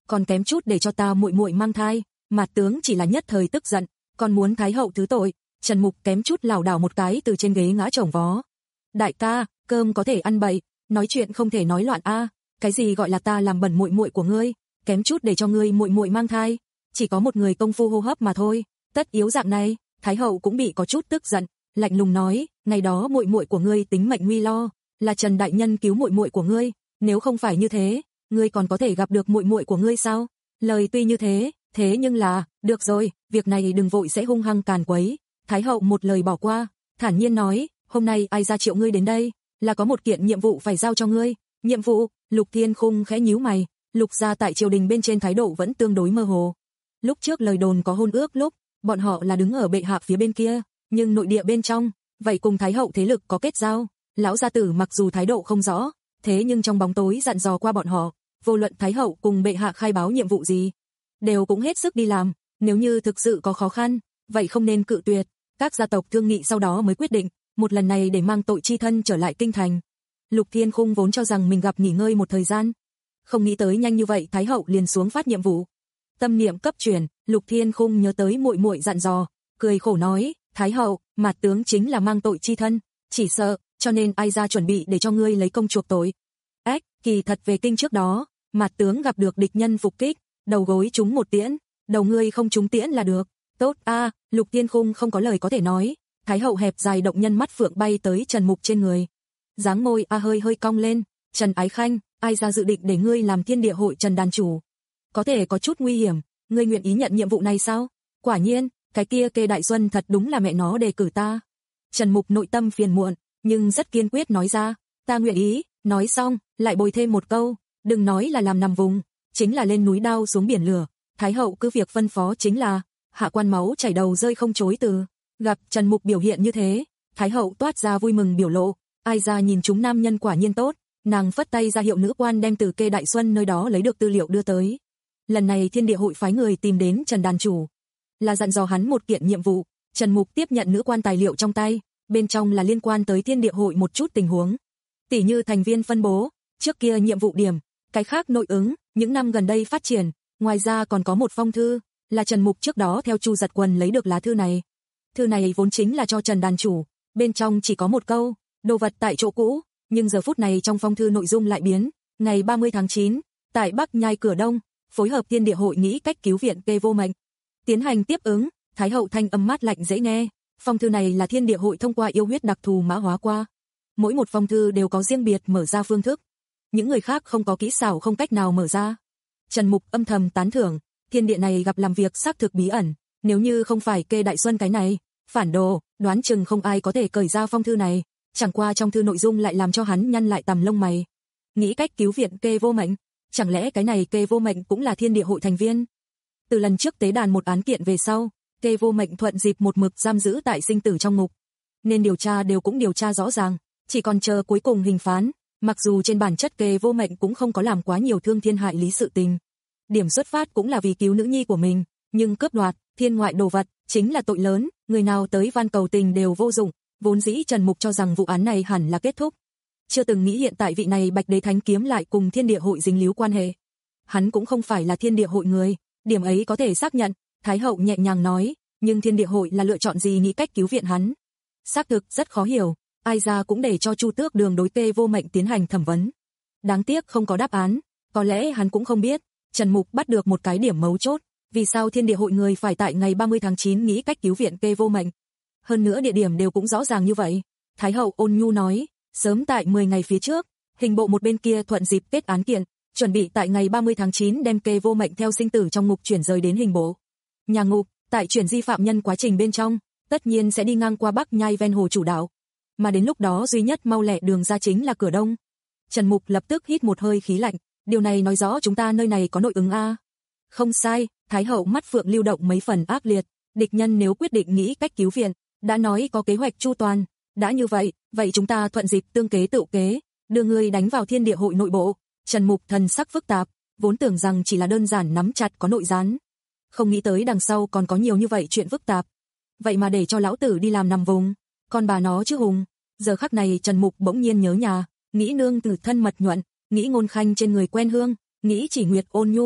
còn kém chút để cho ta muội muội mang thai, Mạt tướng chỉ là nhất thời tức giận, còn muốn thái hậu thứ tội. Trần Mục kém chút lảo đảo một cái từ trên ghế ngã chồng vó. Đại ca, cơm có thể ăn bậy, nói chuyện không thể nói loạn a, cái gì gọi là ta làm bẩn muội muội của ngươi, kém chút để cho ngươi muội muội mang thai, chỉ có một người công phu hô hấp mà thôi. Tất yếu dạng này, thái hậu cũng bị có chút tức giận, lạnh lùng nói, ngày đó muội muội của ngươi tính mệnh nguy lo, là Trần đại nhân cứu muội muội của ngươi, nếu không phải như thế, ngươi còn có thể gặp được muội muội của ngươi sao? Lời tuy như thế, thế nhưng là, được rồi, việc này đừng vội sẽ hung hăng càn quấy. Thái hậu một lời bỏ qua, thản nhiên nói, hôm nay ai ra triệu ngươi đến đây, là có một kiện nhiệm vụ phải giao cho ngươi. Nhiệm vụ? Lục Thiên Khung khẽ nhíu mày, Lục gia tại triều đình bên trên thái độ vẫn tương đối mơ hồ. Lúc trước lời đồn có hôn ước lúc, bọn họ là đứng ở bệ hạ phía bên kia, nhưng nội địa bên trong, vậy cùng thái hậu thế lực có kết giao. Lão gia tử mặc dù thái độ không rõ, thế nhưng trong bóng tối dặn dò qua bọn họ, vô luận thái hậu cùng bệ hạ khai báo nhiệm vụ gì, đều cũng hết sức đi làm, nếu như thực sự có khó khăn, vậy không nên cự tuyệt. Các gia tộc thương nghị sau đó mới quyết định, một lần này để mang tội chi thân trở lại kinh thành. Lục Thiên Khung vốn cho rằng mình gặp nghỉ ngơi một thời gian, không nghĩ tới nhanh như vậy thái hậu liền xuống phát nhiệm vụ. Tâm niệm cấp chuyển, Lục Thiên Khung nhớ tới muội muội dặn dò, cười khổ nói, thái hậu, Mạt tướng chính là mang tội chi thân, chỉ sợ, cho nên ai ra chuẩn bị để cho ngươi lấy công chuộc tội. Ách, kỳ thật về kinh trước đó, Mạt tướng gặp được địch nhân phục kích, đầu gối trúng một tiễn, đầu ngươi không trúng tiễn là được. Tốt a, à, Lục Thiên Khung không có lời có thể nói. Thái hậu hẹp dài động nhân mắt phượng bay tới Trần Mục trên người. Dáng môi a à hơi hơi cong lên, Trần Ái Khanh, ai ra dự định để ngươi làm thiên địa hội Trần đàn chủ. Có thể có chút nguy hiểm, ngươi nguyện ý nhận nhiệm vụ này sao? Quả nhiên, cái kia Kê Đại Xuân thật đúng là mẹ nó đề cử ta. Trần Mục nội tâm phiền muộn, nhưng rất kiên quyết nói ra, ta nguyện ý. Nói xong, lại bồi thêm một câu, đừng nói là làm nằm vùng, chính là lên núi đao xuống biển lửa, Thái hậu cứ việc phân phó chính là. Hạ quan máu chảy đầu rơi không chối từ. Gặp Trần Mục biểu hiện như thế, Thái hậu toát ra vui mừng biểu lộ, ai ra nhìn chúng nam nhân quả nhiên tốt, nàng phất tay ra hiệu nữ quan đem từ Kê Đại Xuân nơi đó lấy được tư liệu đưa tới. Lần này thiên địa hội phái người tìm đến Trần đàn chủ, là dặn dò hắn một kiện nhiệm vụ. Trần Mục tiếp nhận nữ quan tài liệu trong tay, bên trong là liên quan tới thiên địa hội một chút tình huống, tỉ như thành viên phân bố, trước kia nhiệm vụ điểm, cái khác nội ứng, những năm gần đây phát triển, ngoài ra còn có một phong thư, là Trần Mục trước đó theo Chu Giật Quần lấy được lá thư này. Thư này vốn chính là cho Trần đàn chủ, bên trong chỉ có một câu, đồ vật tại chỗ cũ, nhưng giờ phút này trong phong thư nội dung lại biến, ngày ba mươi tháng chín, tại Bắc Nhai cửa Đông, phối hợp thiên địa hội nghĩ cách cứu viện Kê Vô Mệnh, tiến hành tiếp ứng. Thái hậu thanh âm mát lạnh dễ nghe, phong thư này là thiên địa hội thông qua yêu huyết đặc thù mã hóa qua. Mỗi một phong thư đều có riêng biệt mở ra phương thức, những người khác không có kỹ xảo không cách nào mở ra. Trần Mục âm thầm tán thưởng, thiên địa này gặp làm việc xác thực bí ẩn, nếu như không phải Kê Đại Xuân cái này phản đồ, đoán chừng không ai có thể cởi ra phong thư này, chẳng qua trong thư nội dung lại làm cho hắn nhăn lại tằm lông mày. Nghĩ cách cứu viện Kê Vô Mệnh, chẳng lẽ cái này Kê Vô Mệnh cũng là thiên địa hội thành viên? Từ lần trước tế đàn một án kiện về sau, Kê Vô Mệnh thuận dịp một mực giam giữ tại sinh tử trong ngục, nên điều tra đều cũng điều tra rõ ràng, chỉ còn chờ cuối cùng hình phán. Mặc dù trên bản chất Kê Vô Mệnh cũng không có làm quá nhiều thương thiên hại lý sự tình, điểm xuất phát cũng là vì cứu nữ nhi của mình, nhưng cướp đoạt thiên ngoại đồ vật chính là tội lớn, người nào tới van cầu tình đều vô dụng. Vốn dĩ Trần Mục cho rằng vụ án này hẳn là kết thúc, chưa từng nghĩ hiện tại vị này Bạch Đế Thánh Kiếm lại cùng thiên địa hội dính líu quan hệ. Hắn cũng không phải là thiên địa hội người, điểm ấy có thể xác nhận. Thái hậu nhẹ nhàng nói, nhưng thiên địa hội là lựa chọn gì nghĩ cách cứu viện hắn? Xác thực rất khó hiểu, ai ra cũng để cho Chu Tước Đường đối Kê Vô Mệnh tiến hành thẩm vấn. Đáng tiếc không có đáp án, có lẽ hắn cũng không biết. Trần Mục bắt được một cái điểm mấu chốt, vì sao thiên địa hội người phải tại ngày ba mươi tháng chín nghĩ cách cứu viện Kê Vô Mệnh? Hơn nữa địa điểm đều cũng rõ ràng như vậy. Thái hậu ôn nhu nói, sớm tại mười ngày phía trước, hình bộ một bên kia thuận dịp kết án kiện, chuẩn bị tại ngày ba mươi tháng chín đem Kê Vô Mệnh theo sinh tử trong ngục chuyển rời đến hình bộ. Nhà ngục, tại chuyển di phạm nhân quá trình bên trong, tất nhiên sẽ đi ngang qua Bắc Nhai ven hồ chủ đạo, mà đến lúc đó duy nhất mau lẹ đường ra chính là cửa Đông. Trần Mục lập tức hít một hơi khí lạnh, điều này nói rõ chúng ta nơi này có nội ứng a. Không sai, Thái hậu mắt phượng lưu động mấy phần ác liệt, địch nhân nếu quyết định nghĩ cách cứu viện, đã nói có kế hoạch chu toàn, đã như vậy, vậy chúng ta thuận dịp tương kế tự kế, đưa người đánh vào thiên địa hội nội bộ. Trần Mục thần sắc phức tạp, vốn tưởng rằng chỉ là đơn giản nắm chặt có nội gián, không nghĩ tới đằng sau còn có nhiều như vậy chuyện phức tạp. Vậy mà để cho lão tử đi làm nằm vùng, con bà nó chứ hùng. Giờ khắc này Trần Mục bỗng nhiên nhớ nhà, nghĩ nương tử thân mật nhuận, nghĩ Ngôn Khanh trên người quen hương, nghĩ Chỉ Nguyệt ôn nhu,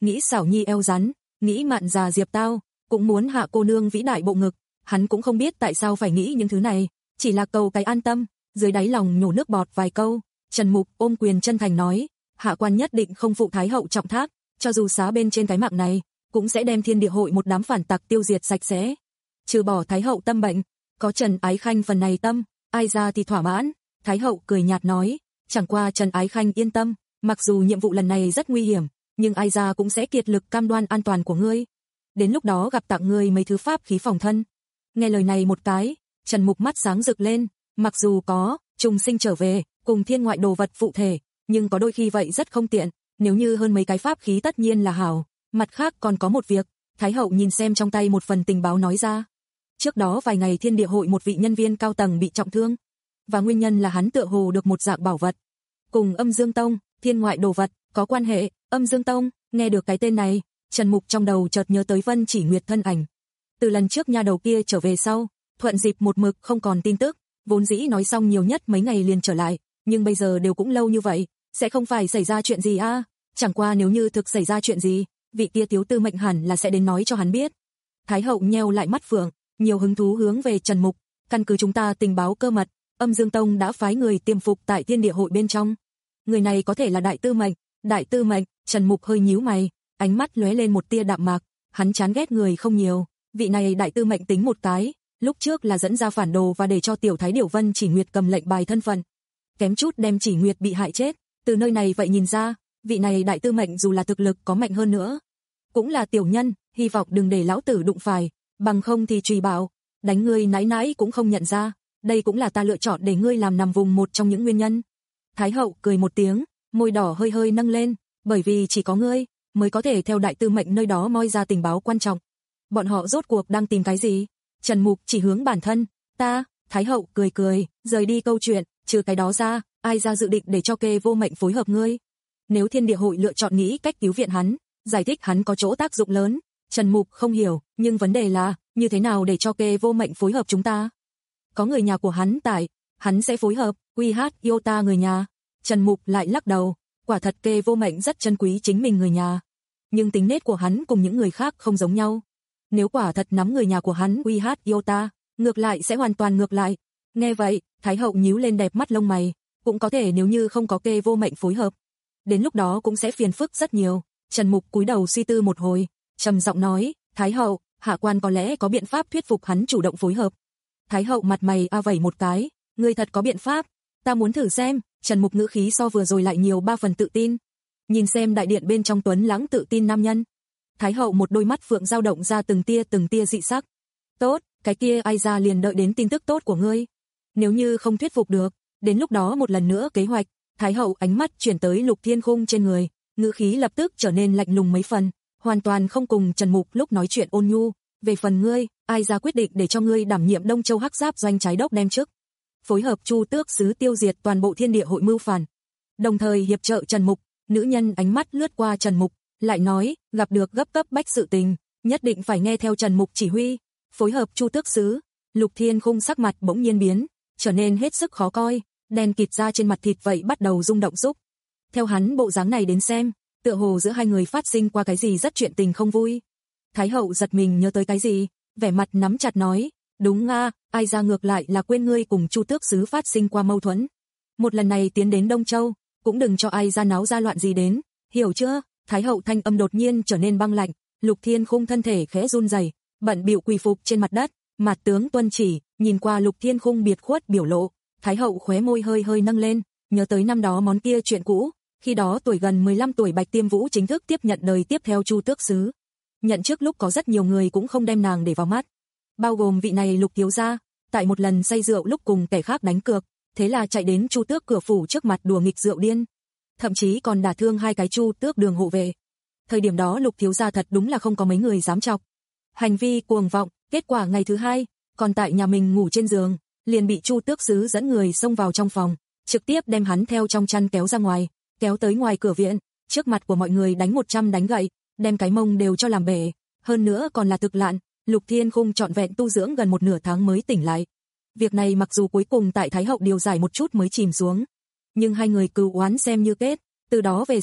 nghĩ xảo nhi eo rắn, nghĩ mạn già Diệp Tao, cũng muốn hạ cô nương vĩ đại bộ ngực, hắn cũng không biết tại sao phải nghĩ những thứ này, chỉ là cầu cái an tâm, dưới đáy lòng nhổ nước bọt vài câu, Trần Mục ôm quyền chân thành nói, hạ quan nhất định không phụ thái hậu trọng thác, cho dù xá bên trên cái mạng này, cũng sẽ đem thiên địa hội một đám phản tặc tiêu diệt sạch sẽ. Trừ bỏ thái hậu tâm bệnh, có Trần Ái Khanh phần này tâm, ai ra thì thỏa mãn. Thái hậu cười nhạt nói, chẳng qua Trần Ái Khanh yên tâm, mặc dù nhiệm vụ lần này rất nguy hiểm, nhưng ai ra cũng sẽ kiệt lực cam đoan an toàn của ngươi. Đến lúc đó gặp tặng ngươi mấy thứ pháp khí phòng thân. Nghe lời này một cái, Trần Mục mắt sáng rực lên, mặc dù có trùng sinh trở về, cùng thiên ngoại đồ vật phụ thể, nhưng có đôi khi vậy rất không tiện, nếu như hơn mấy cái pháp khí tất nhiên là hảo. Mặt khác còn có một việc, Thái hậu nhìn xem trong tay một phần tình báo nói ra. Trước đó vài ngày thiên địa hội một vị nhân viên cao tầng bị trọng thương, và nguyên nhân là hắn tựa hồ được một dạng bảo vật. Cùng Âm Dương Tông, thiên ngoại đồ vật, có quan hệ. Âm Dương Tông, nghe được cái tên này, Trần Mục trong đầu chợt nhớ tới Vân Chỉ Nguyệt thân ảnh. Từ lần trước nha đầu kia trở về sau, thuận dịp một mực không còn tin tức, vốn dĩ nói xong nhiều nhất mấy ngày liền trở lại, nhưng bây giờ đều cũng lâu như vậy, sẽ không phải xảy ra chuyện gì a? À? Chẳng qua nếu như thực xảy ra chuyện gì, vị kia thiếu tư mệnh hẳn là sẽ đến nói cho hắn biết. Thái hậu nheo lại mắt phượng, nhiều hứng thú hướng về Trần Mục, căn cứ chúng ta tình báo cơ mật, Âm Dương Tông đã phái người tiềm phục tại thiên địa hội bên trong. Người này có thể là đại tư mệnh. Đại tư mệnh? Trần Mục hơi nhíu mày, ánh mắt lóe lên một tia đạm mạc, hắn chán ghét người không nhiều, vị này đại tư mệnh tính một cái, lúc trước là dẫn ra phản đồ và để cho tiểu thái điểu Vân Chỉ Nguyệt cầm lệnh bài thân phận, kém chút đem Chỉ Nguyệt bị hại chết. Từ nơi này vậy nhìn ra, vị này đại tư mệnh dù là thực lực có mạnh hơn nữa, cũng là tiểu nhân, hy vọng đừng để lão tử đụng phải, bằng không thì truy bảo, đánh ngươi nãi nãi cũng không nhận ra, đây cũng là ta lựa chọn để ngươi làm nằm vùng một trong những nguyên nhân. Thái hậu cười một tiếng, môi đỏ hơi hơi nâng lên, bởi vì chỉ có ngươi mới có thể theo đại tư mệnh nơi đó moi ra tình báo quan trọng. Bọn họ rốt cuộc đang tìm cái gì? Trần Mục chỉ hướng bản thân, ta. Thái hậu cười cười, rời đi câu chuyện, trừ cái đó ra, ai ra dự định để cho Kê Vô Mệnh phối hợp ngươi? Nếu thiên địa hội lựa chọn nghĩ cách cứu viện hắn, giải thích hắn có chỗ tác dụng lớn, Trần Mục không hiểu, nhưng vấn đề là, như thế nào để cho Kê Vô Mệnh phối hợp chúng ta? Có người nhà của hắn tại, hắn sẽ phối hợp, quy hát yêu ta người nhà. Trần Mục lại lắc đầu, quả thật Kê Vô Mệnh rất trân quý chính mình người nhà, nhưng tính nết của hắn cùng những người khác không giống nhau. Nếu quả thật nắm người nhà của hắn quy hát yêu ta, ngược lại sẽ hoàn toàn ngược lại. Nghe vậy, Thái hậu nhíu lên đẹp mắt lông mày, cũng có thể nếu như không có Kê Vô Mệnh phối hợp, đến lúc đó cũng sẽ phiền phức rất nhiều. Trần Mục cúi đầu suy tư một hồi, trầm giọng nói, Thái hậu, hạ quan có lẽ có biện pháp thuyết phục hắn chủ động phối hợp. Thái hậu mặt mày a vẩy một cái, ngươi thật có biện pháp? Ta muốn thử xem. Trần Mục ngữ khí so vừa rồi lại nhiều ba phần tự tin. Nhìn xem đại điện bên trong tuấn lãng tự tin nam nhân, Thái hậu một đôi mắt phượng dao động ra từng tia từng tia dị sắc. Tốt, cái kia ai ra liền đợi đến tin tức tốt của ngươi. Nếu như không thuyết phục được, đến lúc đó một lần nữa kế hoạch. Thái hậu ánh mắt chuyển tới Lục Thiên Khung trên người, ngữ khí lập tức trở nên lạnh lùng mấy phần, hoàn toàn không cùng Trần Mục lúc nói chuyện ôn nhu. Về phần ngươi, ai ra quyết định để cho ngươi đảm nhiệm Đông Châu Hắc Giáp doanh trái đốc đem chức, phối hợp Chu Tước sứ tiêu diệt toàn bộ thiên địa hội mưu phản, đồng thời hiệp trợ Trần Mục. Nữ nhân ánh mắt lướt qua Trần Mục, lại nói, gặp được gấp cấp bách sự tình, nhất định phải nghe theo Trần Mục chỉ huy, phối hợp Chu Tước sứ. Lục Thiên Khung sắc mặt bỗng nhiên biến, trở nên hết sức khó coi, đen kịt ra trên mặt thịt vậy bắt đầu rung động rúc. Theo hắn bộ dáng này đến xem, tựa hồ giữa hai người phát sinh qua cái gì rất chuyện tình không vui. Thái hậu giật mình nhớ tới cái gì, vẻ mặt nắm chặt nói, đúng nga, ai ra ngược lại là quên ngươi cùng Chu Tước sứ phát sinh qua mâu thuẫn. Một lần này tiến đến Đông Châu, cũng đừng cho ai ra náo ra loạn gì đến, hiểu chưa? Thái hậu thanh âm đột nhiên trở nên băng lạnh, Lục Thiên Khung thân thể khẽ run rẩy, bận bịu quỳ phục trên mặt đất, mặt tướng tuân chỉ. Nhìn qua Lục Thiên Khung biệt khuất biểu lộ, Thái hậu khóe môi hơi hơi nâng lên, nhớ tới năm đó món kia chuyện cũ, khi đó tuổi gần mười lăm tuổi Bạch Tiêm Vũ chính thức tiếp nhận đời tiếp theo Chu Tước sứ. Nhận trước lúc có rất nhiều người cũng không đem nàng để vào mắt, bao gồm vị này Lục thiếu gia, tại một lần say rượu lúc cùng kẻ khác đánh cược, thế là chạy đến Chu Tước cửa phủ trước mặt đùa nghịch rượu điên, thậm chí còn đả thương hai cái Chu Tước đường hộ vệ. Thời điểm đó Lục thiếu gia thật đúng là không có mấy người dám chọc. Hành vi cuồng vọng, kết quả ngày thứ hai, còn tại nhà mình ngủ trên giường, liền bị Chu Tước sứ dẫn người xông vào trong phòng, trực tiếp đem hắn theo trong chăn kéo ra ngoài, kéo tới ngoài cửa viện, trước mặt của mọi người đánh một trăm đánh gậy, đem cái mông đều cho làm bể, hơn nữa còn là thực lạn. Lục Thiên Khung trọn vẹn tu dưỡng gần một nửa tháng mới tỉnh lại. Việc này mặc dù cuối cùng tại Thái hậu điều giải một chút mới chìm xuống, nhưng hai người cừu oán xem như kết, từ đó về sau,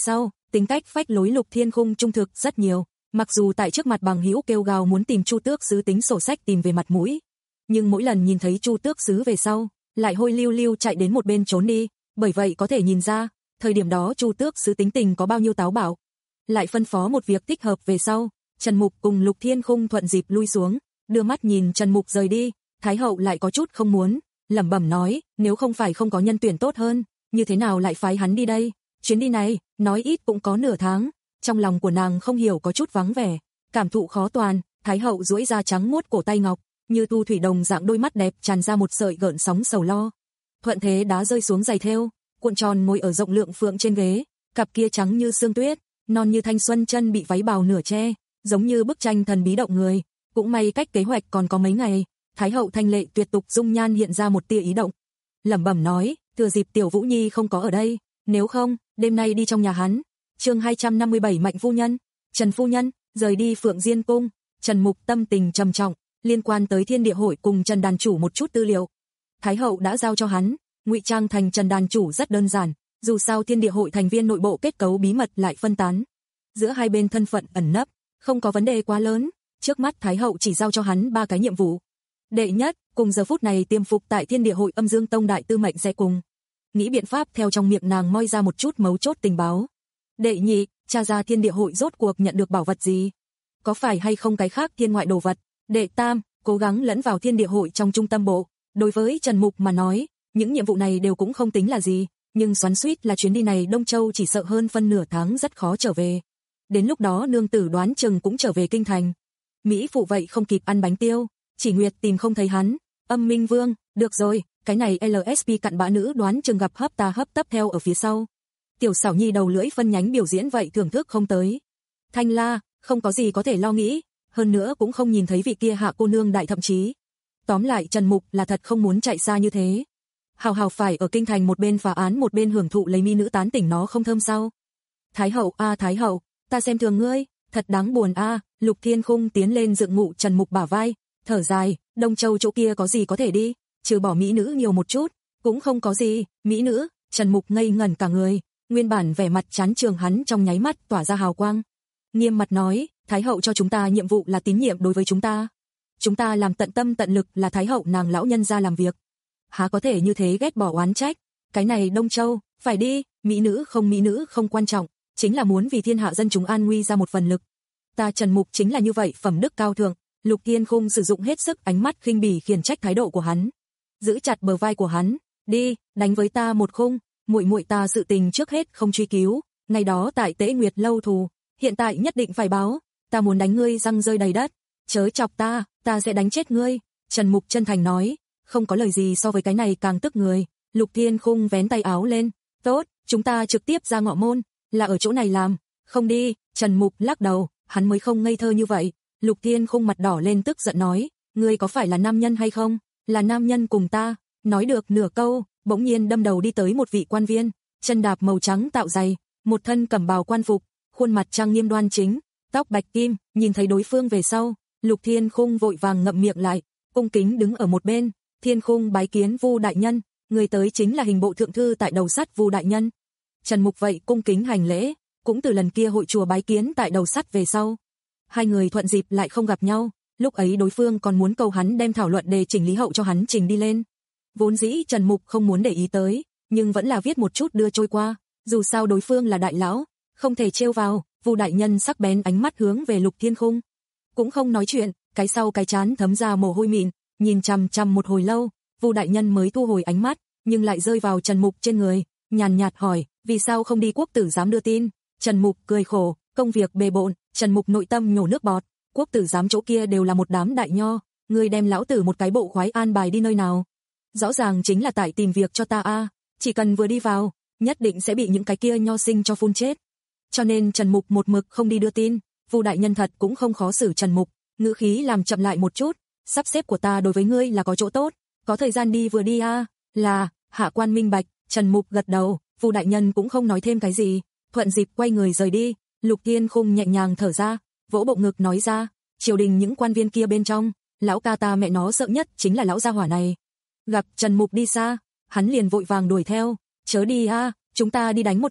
tính cách phách lối Lục Thiên Khung trung thực rất nhiều, mặc dù tại trước mặt bằng hữu kêu gào muốn tìm Chu Tước Sứ tính sổ sách tìm về mặt mũi, nhưng mỗi lần nhìn thấy Chu Tước Sứ về sau, lại hôi lưu lưu chạy đến một bên trốn đi, bởi vậy có thể nhìn ra, thời điểm đó Chu Tước Sứ tính tình có bao nhiêu táo bạo. Lại phân phó một việc thích hợp về sau, Trần Mục cùng Lục Thiên Khung thuận dịp lui xuống, đưa mắt nhìn Trần Mục rời đi, Thái hậu lại có chút không muốn, lẩm bẩm nói, nếu không phải không có nhân tuyển tốt hơn, như thế nào lại phái hắn đi đây? Chuyến đi này, nói ít cũng có nửa tháng, trong lòng của nàng không hiểu có chút vắng vẻ, cảm thụ khó toàn, Thái hậu duỗi ra trắng muốt cổ tay ngọc, như thu thủy đồng dạng đôi mắt đẹp tràn ra một sợi gợn sóng sầu lo. Thuận thế đá rơi xuống giày thêu, cuộn tròn ngồi ở rộng lượng phượng trên ghế, cặp kia trắng như sương tuyết, non như thanh xuân chân bị váy bào nửa che, giống như bức tranh thần bí động người. Cũng may cách kế hoạch còn có mấy ngày, Thái hậu thanh lệ tuyệt tục dung nhan hiện ra một tia ý động, lẩm bẩm nói, thừa dịp Tiểu Vũ Nhi không có ở đây, nếu không, đêm nay đi trong nhà hắn. Chương hai trăm năm mươi bảy Mạnh phu nhân, Trần phu nhân, rời đi Phượng Diên cung, Trần Mục tâm tình trầm trọng, liên quan tới Thiên Địa hội cùng Trần đàn chủ một chút tư liệu. Thái hậu đã giao cho hắn, ngụy trang thành Trần đàn chủ rất đơn giản, dù sao Thiên Địa hội thành viên nội bộ kết cấu bí mật lại phân tán, giữa hai bên thân phận ẩn nấp, không có vấn đề quá lớn. Trước mắt Thái hậu chỉ giao cho hắn ba cái nhiệm vụ. Đệ nhất, cùng giờ phút này tiêm phục tại Thiên Địa hội Âm Dương Tông đại tư mệnh sẽ cùng nghĩ biện pháp theo trong miệng nàng moi ra một chút mấu chốt tình báo. Đệ nhị, tra ra Thiên Địa hội rốt cuộc nhận được bảo vật gì, có phải hay không cái khác thiên ngoại đồ vật. Đệ tam, cố gắng lẫn vào Thiên Địa hội trong trung tâm bộ. Đối với Trần Mục mà nói, những nhiệm vụ này đều cũng không tính là gì, nhưng xoắn xuýt là chuyến đi này Đông Châu chỉ sợ hơn phân nửa tháng rất khó trở về. Đến lúc đó nương tử đoán chừng cũng trở về kinh thành. Mỹ phụ vậy không kịp ăn bánh tiêu, Chỉ Nguyệt tìm không thấy hắn. Âm Minh Vương, được rồi, cái này lờ ét pê cặn bã nữ đoán chừng gặp hấp ta hấp tấp theo ở phía sau. Tiểu Xảo Nhi đầu lưỡi phân nhánh biểu diễn vậy thưởng thức không tới. Thanh La, không có gì có thể lo nghĩ, hơn nữa cũng không nhìn thấy vị kia hạ cô nương đại thậm chí. Tóm lại Trần Mục là thật không muốn chạy xa như thế. Hào hào phải ở kinh thành một bên phá án một bên hưởng thụ lấy mỹ nữ tán tỉnh nó không thơm sao. Thái hậu a Thái hậu, ta xem thường ngươi, thật đáng buồn a. Lục Thiên Khung tiến lên dựng ngụ Trần Mục bả vai, thở dài, Đông Châu chỗ kia có gì có thể đi, trừ bỏ mỹ nữ nhiều một chút, cũng không có gì. Mỹ nữ? Trần Mục ngây ngẩn cả người, nguyên bản vẻ mặt chán trường hắn trong nháy mắt tỏa ra hào quang. Nghiêm mặt nói, Thái hậu cho chúng ta nhiệm vụ là tín nhiệm đối với chúng ta. Chúng ta làm tận tâm tận lực là Thái hậu nàng lão nhân ra làm việc. Há có thể như thế ghét bỏ oán trách, cái này Đông Châu, phải đi, mỹ nữ không mỹ nữ không quan trọng, chính là muốn vì thiên hạ dân chúng an nguy ra một phần lực. Ta Trần Mục chính là như vậy phẩm đức cao thượng. Lục Thiên Khung sử dụng hết sức ánh mắt khinh bỉ khiển trách thái độ của hắn, giữ chặt bờ vai của hắn, đi, đánh với ta một khung, muội muội ta sự tình trước hết không truy cứu, ngày đó tại Tế Nguyệt lâu thù, hiện tại nhất định phải báo, ta muốn đánh ngươi răng rơi đầy đất, chớ chọc ta, ta sẽ đánh chết ngươi. Trần Mục chân thành nói, không có lời gì so với cái này càng tức người. Lục Thiên Khung vén tay áo lên, tốt, chúng ta trực tiếp ra ngọ môn, là ở chỗ này làm, không đi. Trần Mục lắc đầu, hắn mới không ngây thơ như vậy. Lục Thiên Khung mặt đỏ lên tức giận nói, ngươi có phải là nam nhân hay không? Là nam nhân cùng ta. Nói được nửa câu, bỗng nhiên đâm đầu đi tới một vị quan viên, chân đạp màu trắng tạo giày, một thân cẩm bào quan phục, khuôn mặt trang nghiêm đoan chính, tóc bạch kim. Nhìn thấy đối phương về sau, Lục Thiên Khung vội vàng ngậm miệng lại, cung kính đứng ở một bên. Thiên Khung bái kiến Vu đại nhân. Người tới chính là hình bộ thượng thư tại đầu sắt Vu đại nhân. Trần Mục vậy cung kính hành lễ, cũng từ lần kia hội chùa bái kiến tại đầu sắt về sau, hai người thuận dịp lại không gặp nhau. Lúc ấy đối phương còn muốn cầu hắn đem thảo luận đề chỉnh lý hậu cho hắn trình đi lên. Vốn dĩ Trần Mục không muốn để ý tới, nhưng vẫn là viết một chút đưa trôi qua, dù sao đối phương là đại lão, không thể trêu vào. Vu đại nhân sắc bén ánh mắt hướng về Lục Thiên Khung, cũng không nói chuyện, cái sau cái chán thấm ra mồ hôi mịn, nhìn chằm chằm một hồi lâu, Vu đại nhân mới thu hồi ánh mắt, nhưng lại rơi vào Trần Mục trên người, nhàn nhạt hỏi, vì sao không đi quốc tử giám đưa tin? Trần Mục cười khổ, công việc bề bộn. Trần Mục nội tâm nhổ nước bọt, quốc tử giám chỗ kia đều là một đám đại nho, ngươi đem lão tử một cái bộ khoái an bài đi nơi nào? Rõ ràng chính là tại tìm việc cho ta a, chỉ cần vừa đi vào, nhất định sẽ bị những cái kia nho sinh cho phun chết. Cho nên Trần Mục một mực không đi đưa tin. Vu đại nhân thật cũng không khó xử Trần Mục, ngữ khí làm chậm lại một chút, sắp xếp của ta đối với ngươi là có chỗ tốt, có thời gian đi vừa đi a. Là, hạ quan minh bạch. Trần Mục gật đầu, Vu đại nhân cũng không nói thêm cái gì, thuận dịp quay người rời đi. Lục Thiên Khung nhẹ nhàng thở ra, vỗ bộ ngực nói ra, triều đình những quan viên kia bên trong, lão ca ta mẹ nó sợ nhất chính là lão gia hỏa này. Gặp Trần Mục đi xa, hắn liền vội vàng đuổi theo, chớ đi a, chúng ta đi đánh một trận.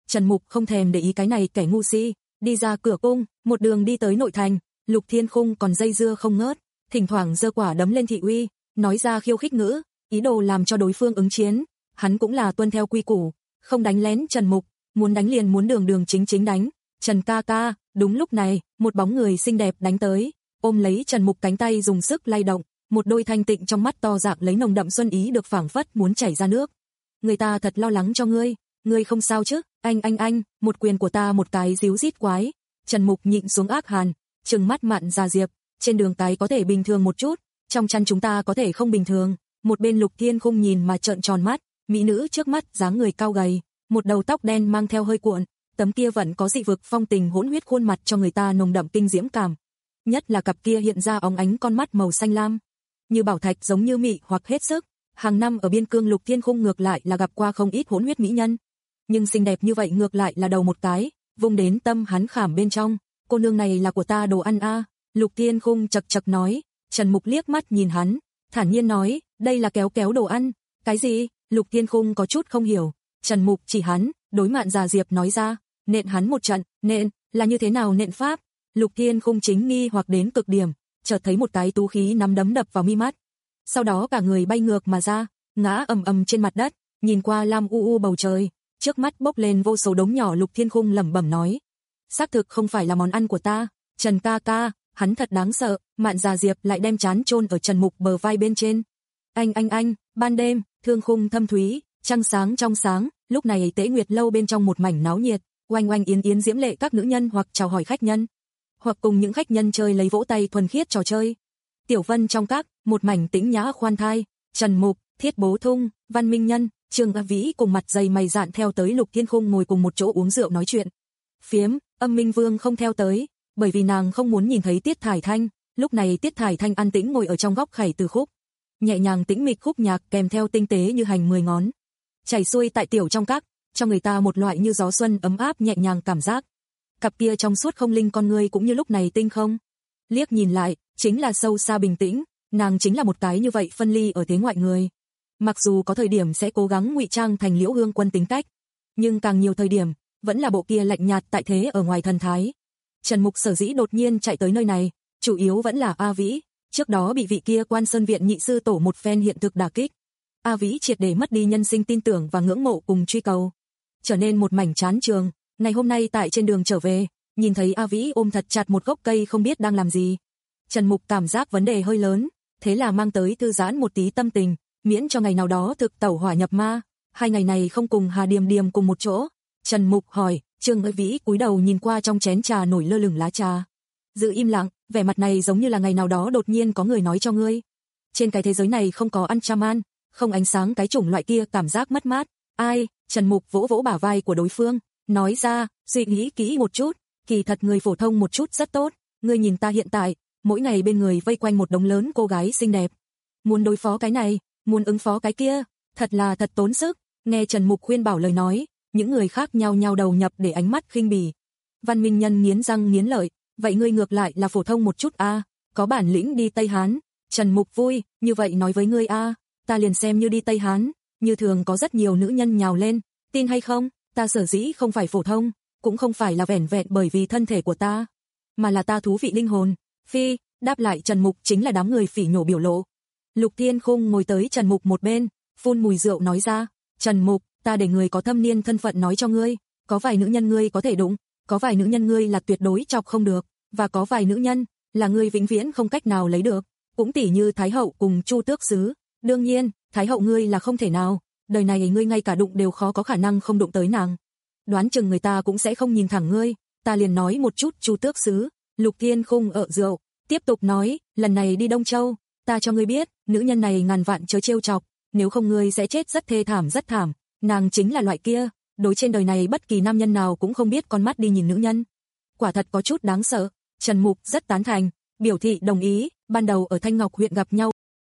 Trần Mục không thèm để ý cái này kẻ ngu si, đi ra cửa cung, một đường đi tới nội thành. Lục Thiên Khung còn dây dưa không ngớt, thỉnh thoảng giơ quả đấm lên thị uy, nói ra khiêu khích ngữ, ý đồ làm cho đối phương ứng chiến. Hắn cũng là tuân theo quy củ, không đánh lén Trần Mục, muốn đánh liền muốn đường đường chính chính đánh. Trần ca ca, đúng lúc này, một bóng người xinh đẹp đánh tới, ôm lấy Trần Mục cánh tay dùng sức lay động, một đôi thanh tịnh trong mắt to rạng lấy nồng đậm xuân ý được phảng phất muốn chảy ra nước. Người ta thật lo lắng cho ngươi, ngươi không sao chứ? Anh anh anh, một quyền của ta một cái díu rít quái. Trần Mục nhịn xuống ác hàn, trừng mắt Mạn Già Diệp, trên đường cái có thể bình thường một chút, trong chăn chúng ta có thể không bình thường. Một bên Lục Thiên Khung nhìn mà trợn tròn mắt, mỹ nữ trước mắt dáng người cao gầy, một đầu tóc đen mang theo hơi cuộn, tấm kia vẫn có dị vực phong tình hỗn huyết khuôn mặt cho người ta nồng đậm kinh diễm cảm. Nhất là cặp kia hiện ra óng ánh con mắt màu xanh lam, như bảo thạch giống như mị hoặc hết sức. Hàng năm ở biên cương Lục Thiên Khung ngược lại là gặp qua không ít hỗn huyết mỹ nhân, nhưng xinh đẹp như vậy ngược lại là đầu một cái, vung đến tâm hắn khảm bên trong. Cô nương này là của ta đồ ăn a. À. Lục Thiên Khung chậc chậc nói. Trần Mục liếc mắt nhìn hắn, thản nhiên nói, đây là kéo kéo đồ ăn. Cái gì? Lục Thiên Khung có chút không hiểu. Trần Mục chỉ hắn, đối Mạn Già Diệp nói ra, nện hắn một trận. Nện, là như thế nào nện pháp? Lục Thiên Khung chính nghi hoặc đến cực điểm, chợt thấy một cái tú khí nắm đấm đập vào mi mắt. Sau đó cả người bay ngược mà ra, ngã ầm ầm trên mặt đất, nhìn qua lam u u bầu trời, trước mắt bốc lên vô số đống nhỏ. Lục Thiên Khung lẩm bẩm nói, xác thực không phải là món ăn của ta, Trần ca ca, hắn thật đáng sợ. Mạn Già Diệp lại đem trán chôn ở Trần Mục bờ vai bên trên. Anh anh anh, ban đêm, thương khung thâm thúy, trăng sáng trong sáng, lúc này Tế Nguyệt lâu bên trong một mảnh náo nhiệt, oanh oanh yến yến diễm lệ các nữ nhân hoặc chào hỏi khách nhân, hoặc cùng những khách nhân chơi lấy vỗ tay thuần khiết trò chơi. Tiểu Vân trong các, một mảnh tĩnh nhã khoan thai, Trần Mục, Thiết Bố Thung, Văn Minh Nhân, Trương A Vĩ cùng mặt dày mày dạn theo tới Lục Thiên Khung ngồi cùng một chỗ uống rượu nói chuyện. Phiếm, Âm Minh Vương không theo tới, bởi vì nàng không muốn nhìn thấy Tiết Thải Thanh. Lúc này Tiết Thải Thanh an tĩnh ngồi ở trong góc khẩy từ khúc, nhẹ nhàng tĩnh mịch khúc nhạc kèm theo tinh tế như hành mười ngón, chảy xuôi tại tiểu trong các, cho người ta một loại như gió xuân ấm áp nhẹ nhàng cảm giác. Cặp kia trong suốt không linh con ngươi cũng như lúc này tinh không, liếc nhìn lại, chính là sâu xa bình tĩnh, nàng chính là một cái như vậy phân ly ở thế ngoại người. Mặc dù có thời điểm sẽ cố gắng ngụy trang thành Liễu Hương Quân tính cách, nhưng càng nhiều thời điểm, vẫn là bộ kia lạnh nhạt tại thế ở ngoài thần thái. Trần Mục sở dĩ đột nhiên chạy tới nơi này, chủ yếu vẫn là A Vĩ, trước đó bị vị kia Quan Sơn viện nhị sư tổ một phen hiện thực đả kích. A Vĩ triệt để mất đi nhân sinh tin tưởng và ngưỡng mộ cùng truy cầu, trở nên một mảnh chán trường. Ngày hôm nay tại trên đường trở về, nhìn thấy A Vĩ ôm thật chặt một gốc cây không biết đang làm gì. Trần Mục cảm giác vấn đề hơi lớn, thế là mang tới thư giãn một tí tâm tình, miễn cho ngày nào đó thực tẩu hỏa nhập ma. Hai ngày này không cùng Hà Điềm Điềm cùng một chỗ. Trần Mục hỏi. Trương A Vĩ cúi đầu nhìn qua trong chén trà nổi lơ lửng lá trà, giữ im lặng, vẻ mặt này giống như là ngày nào đó đột nhiên có người nói cho ngươi, trên cái thế giới này không có ăn chaman, không ánh sáng cái chủng loại kia cảm giác mất mát. Ai? Trần Mục vỗ vỗ bả vai của đối phương, nói ra, suy nghĩ kỹ một chút, kỳ thật người phổ thông một chút rất tốt, ngươi nhìn ta hiện tại, mỗi ngày bên người vây quanh một đống lớn cô gái xinh đẹp, muốn đối phó cái này, muốn ứng phó cái kia, thật là thật tốn sức. Nghe Trần Mục khuyên bảo lời nói, những người khác nhao nhao đầu nhập để ánh mắt khinh bỉ. Văn Minh Nhân nghiến răng nghiến lợi, vậy ngươi ngược lại là phổ thông một chút a, à, có bản lĩnh đi Tây Hán. Trần Mục vui, như vậy nói với ngươi a, à, ta liền xem như đi Tây Hán, như thường có rất nhiều nữ nhân nhào lên, tin hay không, ta sở dĩ không phải phổ thông, cũng không phải là vẻn vẹn bởi vì thân thể của ta, mà là ta thú vị linh hồn. Phi, đáp lại Trần Mục chính là đám người phỉ nhổ biểu lộ. Lục Thiên Khung ngồi tới Trần Mục một bên, phun mùi rượu nói ra, Trần Mục, ta để người có thâm niên thân phận nói cho ngươi, có vài nữ nhân ngươi có thể đụng, có vài nữ nhân ngươi là tuyệt đối chọc không được, và có vài nữ nhân là ngươi vĩnh viễn không cách nào lấy được, cũng tỉ như Thái hậu cùng Chu Tước sứ. Đương nhiên, Thái hậu ngươi là không thể nào, đời này ngươi ngay cả đụng đều khó có khả năng không đụng tới nàng. Đoán chừng người ta cũng sẽ không nhìn thẳng ngươi, ta liền nói một chút Chu Tước sứ. Lục Thiên Khung ở rượu, tiếp tục nói, lần này đi Đông Châu, ta cho ngươi biết, nữ nhân này ngàn vạn chớ trêu chọc, nếu không ngươi sẽ chết rất thê thảm rất thảm. Nàng chính là loại kia, đối trên đời này bất kỳ nam nhân nào cũng không biết con mắt đi nhìn nữ nhân. Quả thật có chút đáng sợ. Trần Mục rất tán thành, biểu thị đồng ý, ban đầu ở Thanh Ngọc huyện gặp nhau.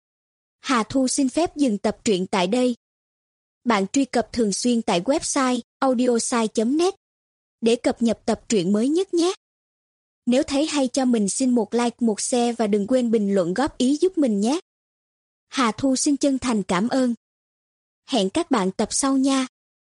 Hà Thu xin phép dừng tập truyện tại đây. Bạn truy cập thường xuyên tại website audiosai chấm net để cập nhật tập truyện mới nhất nhé. Nếu thấy hay cho mình xin một like, một share và đừng quên bình luận góp ý giúp mình nhé. Hà Thu xin chân thành cảm ơn. Hẹn các bạn tập sau nha.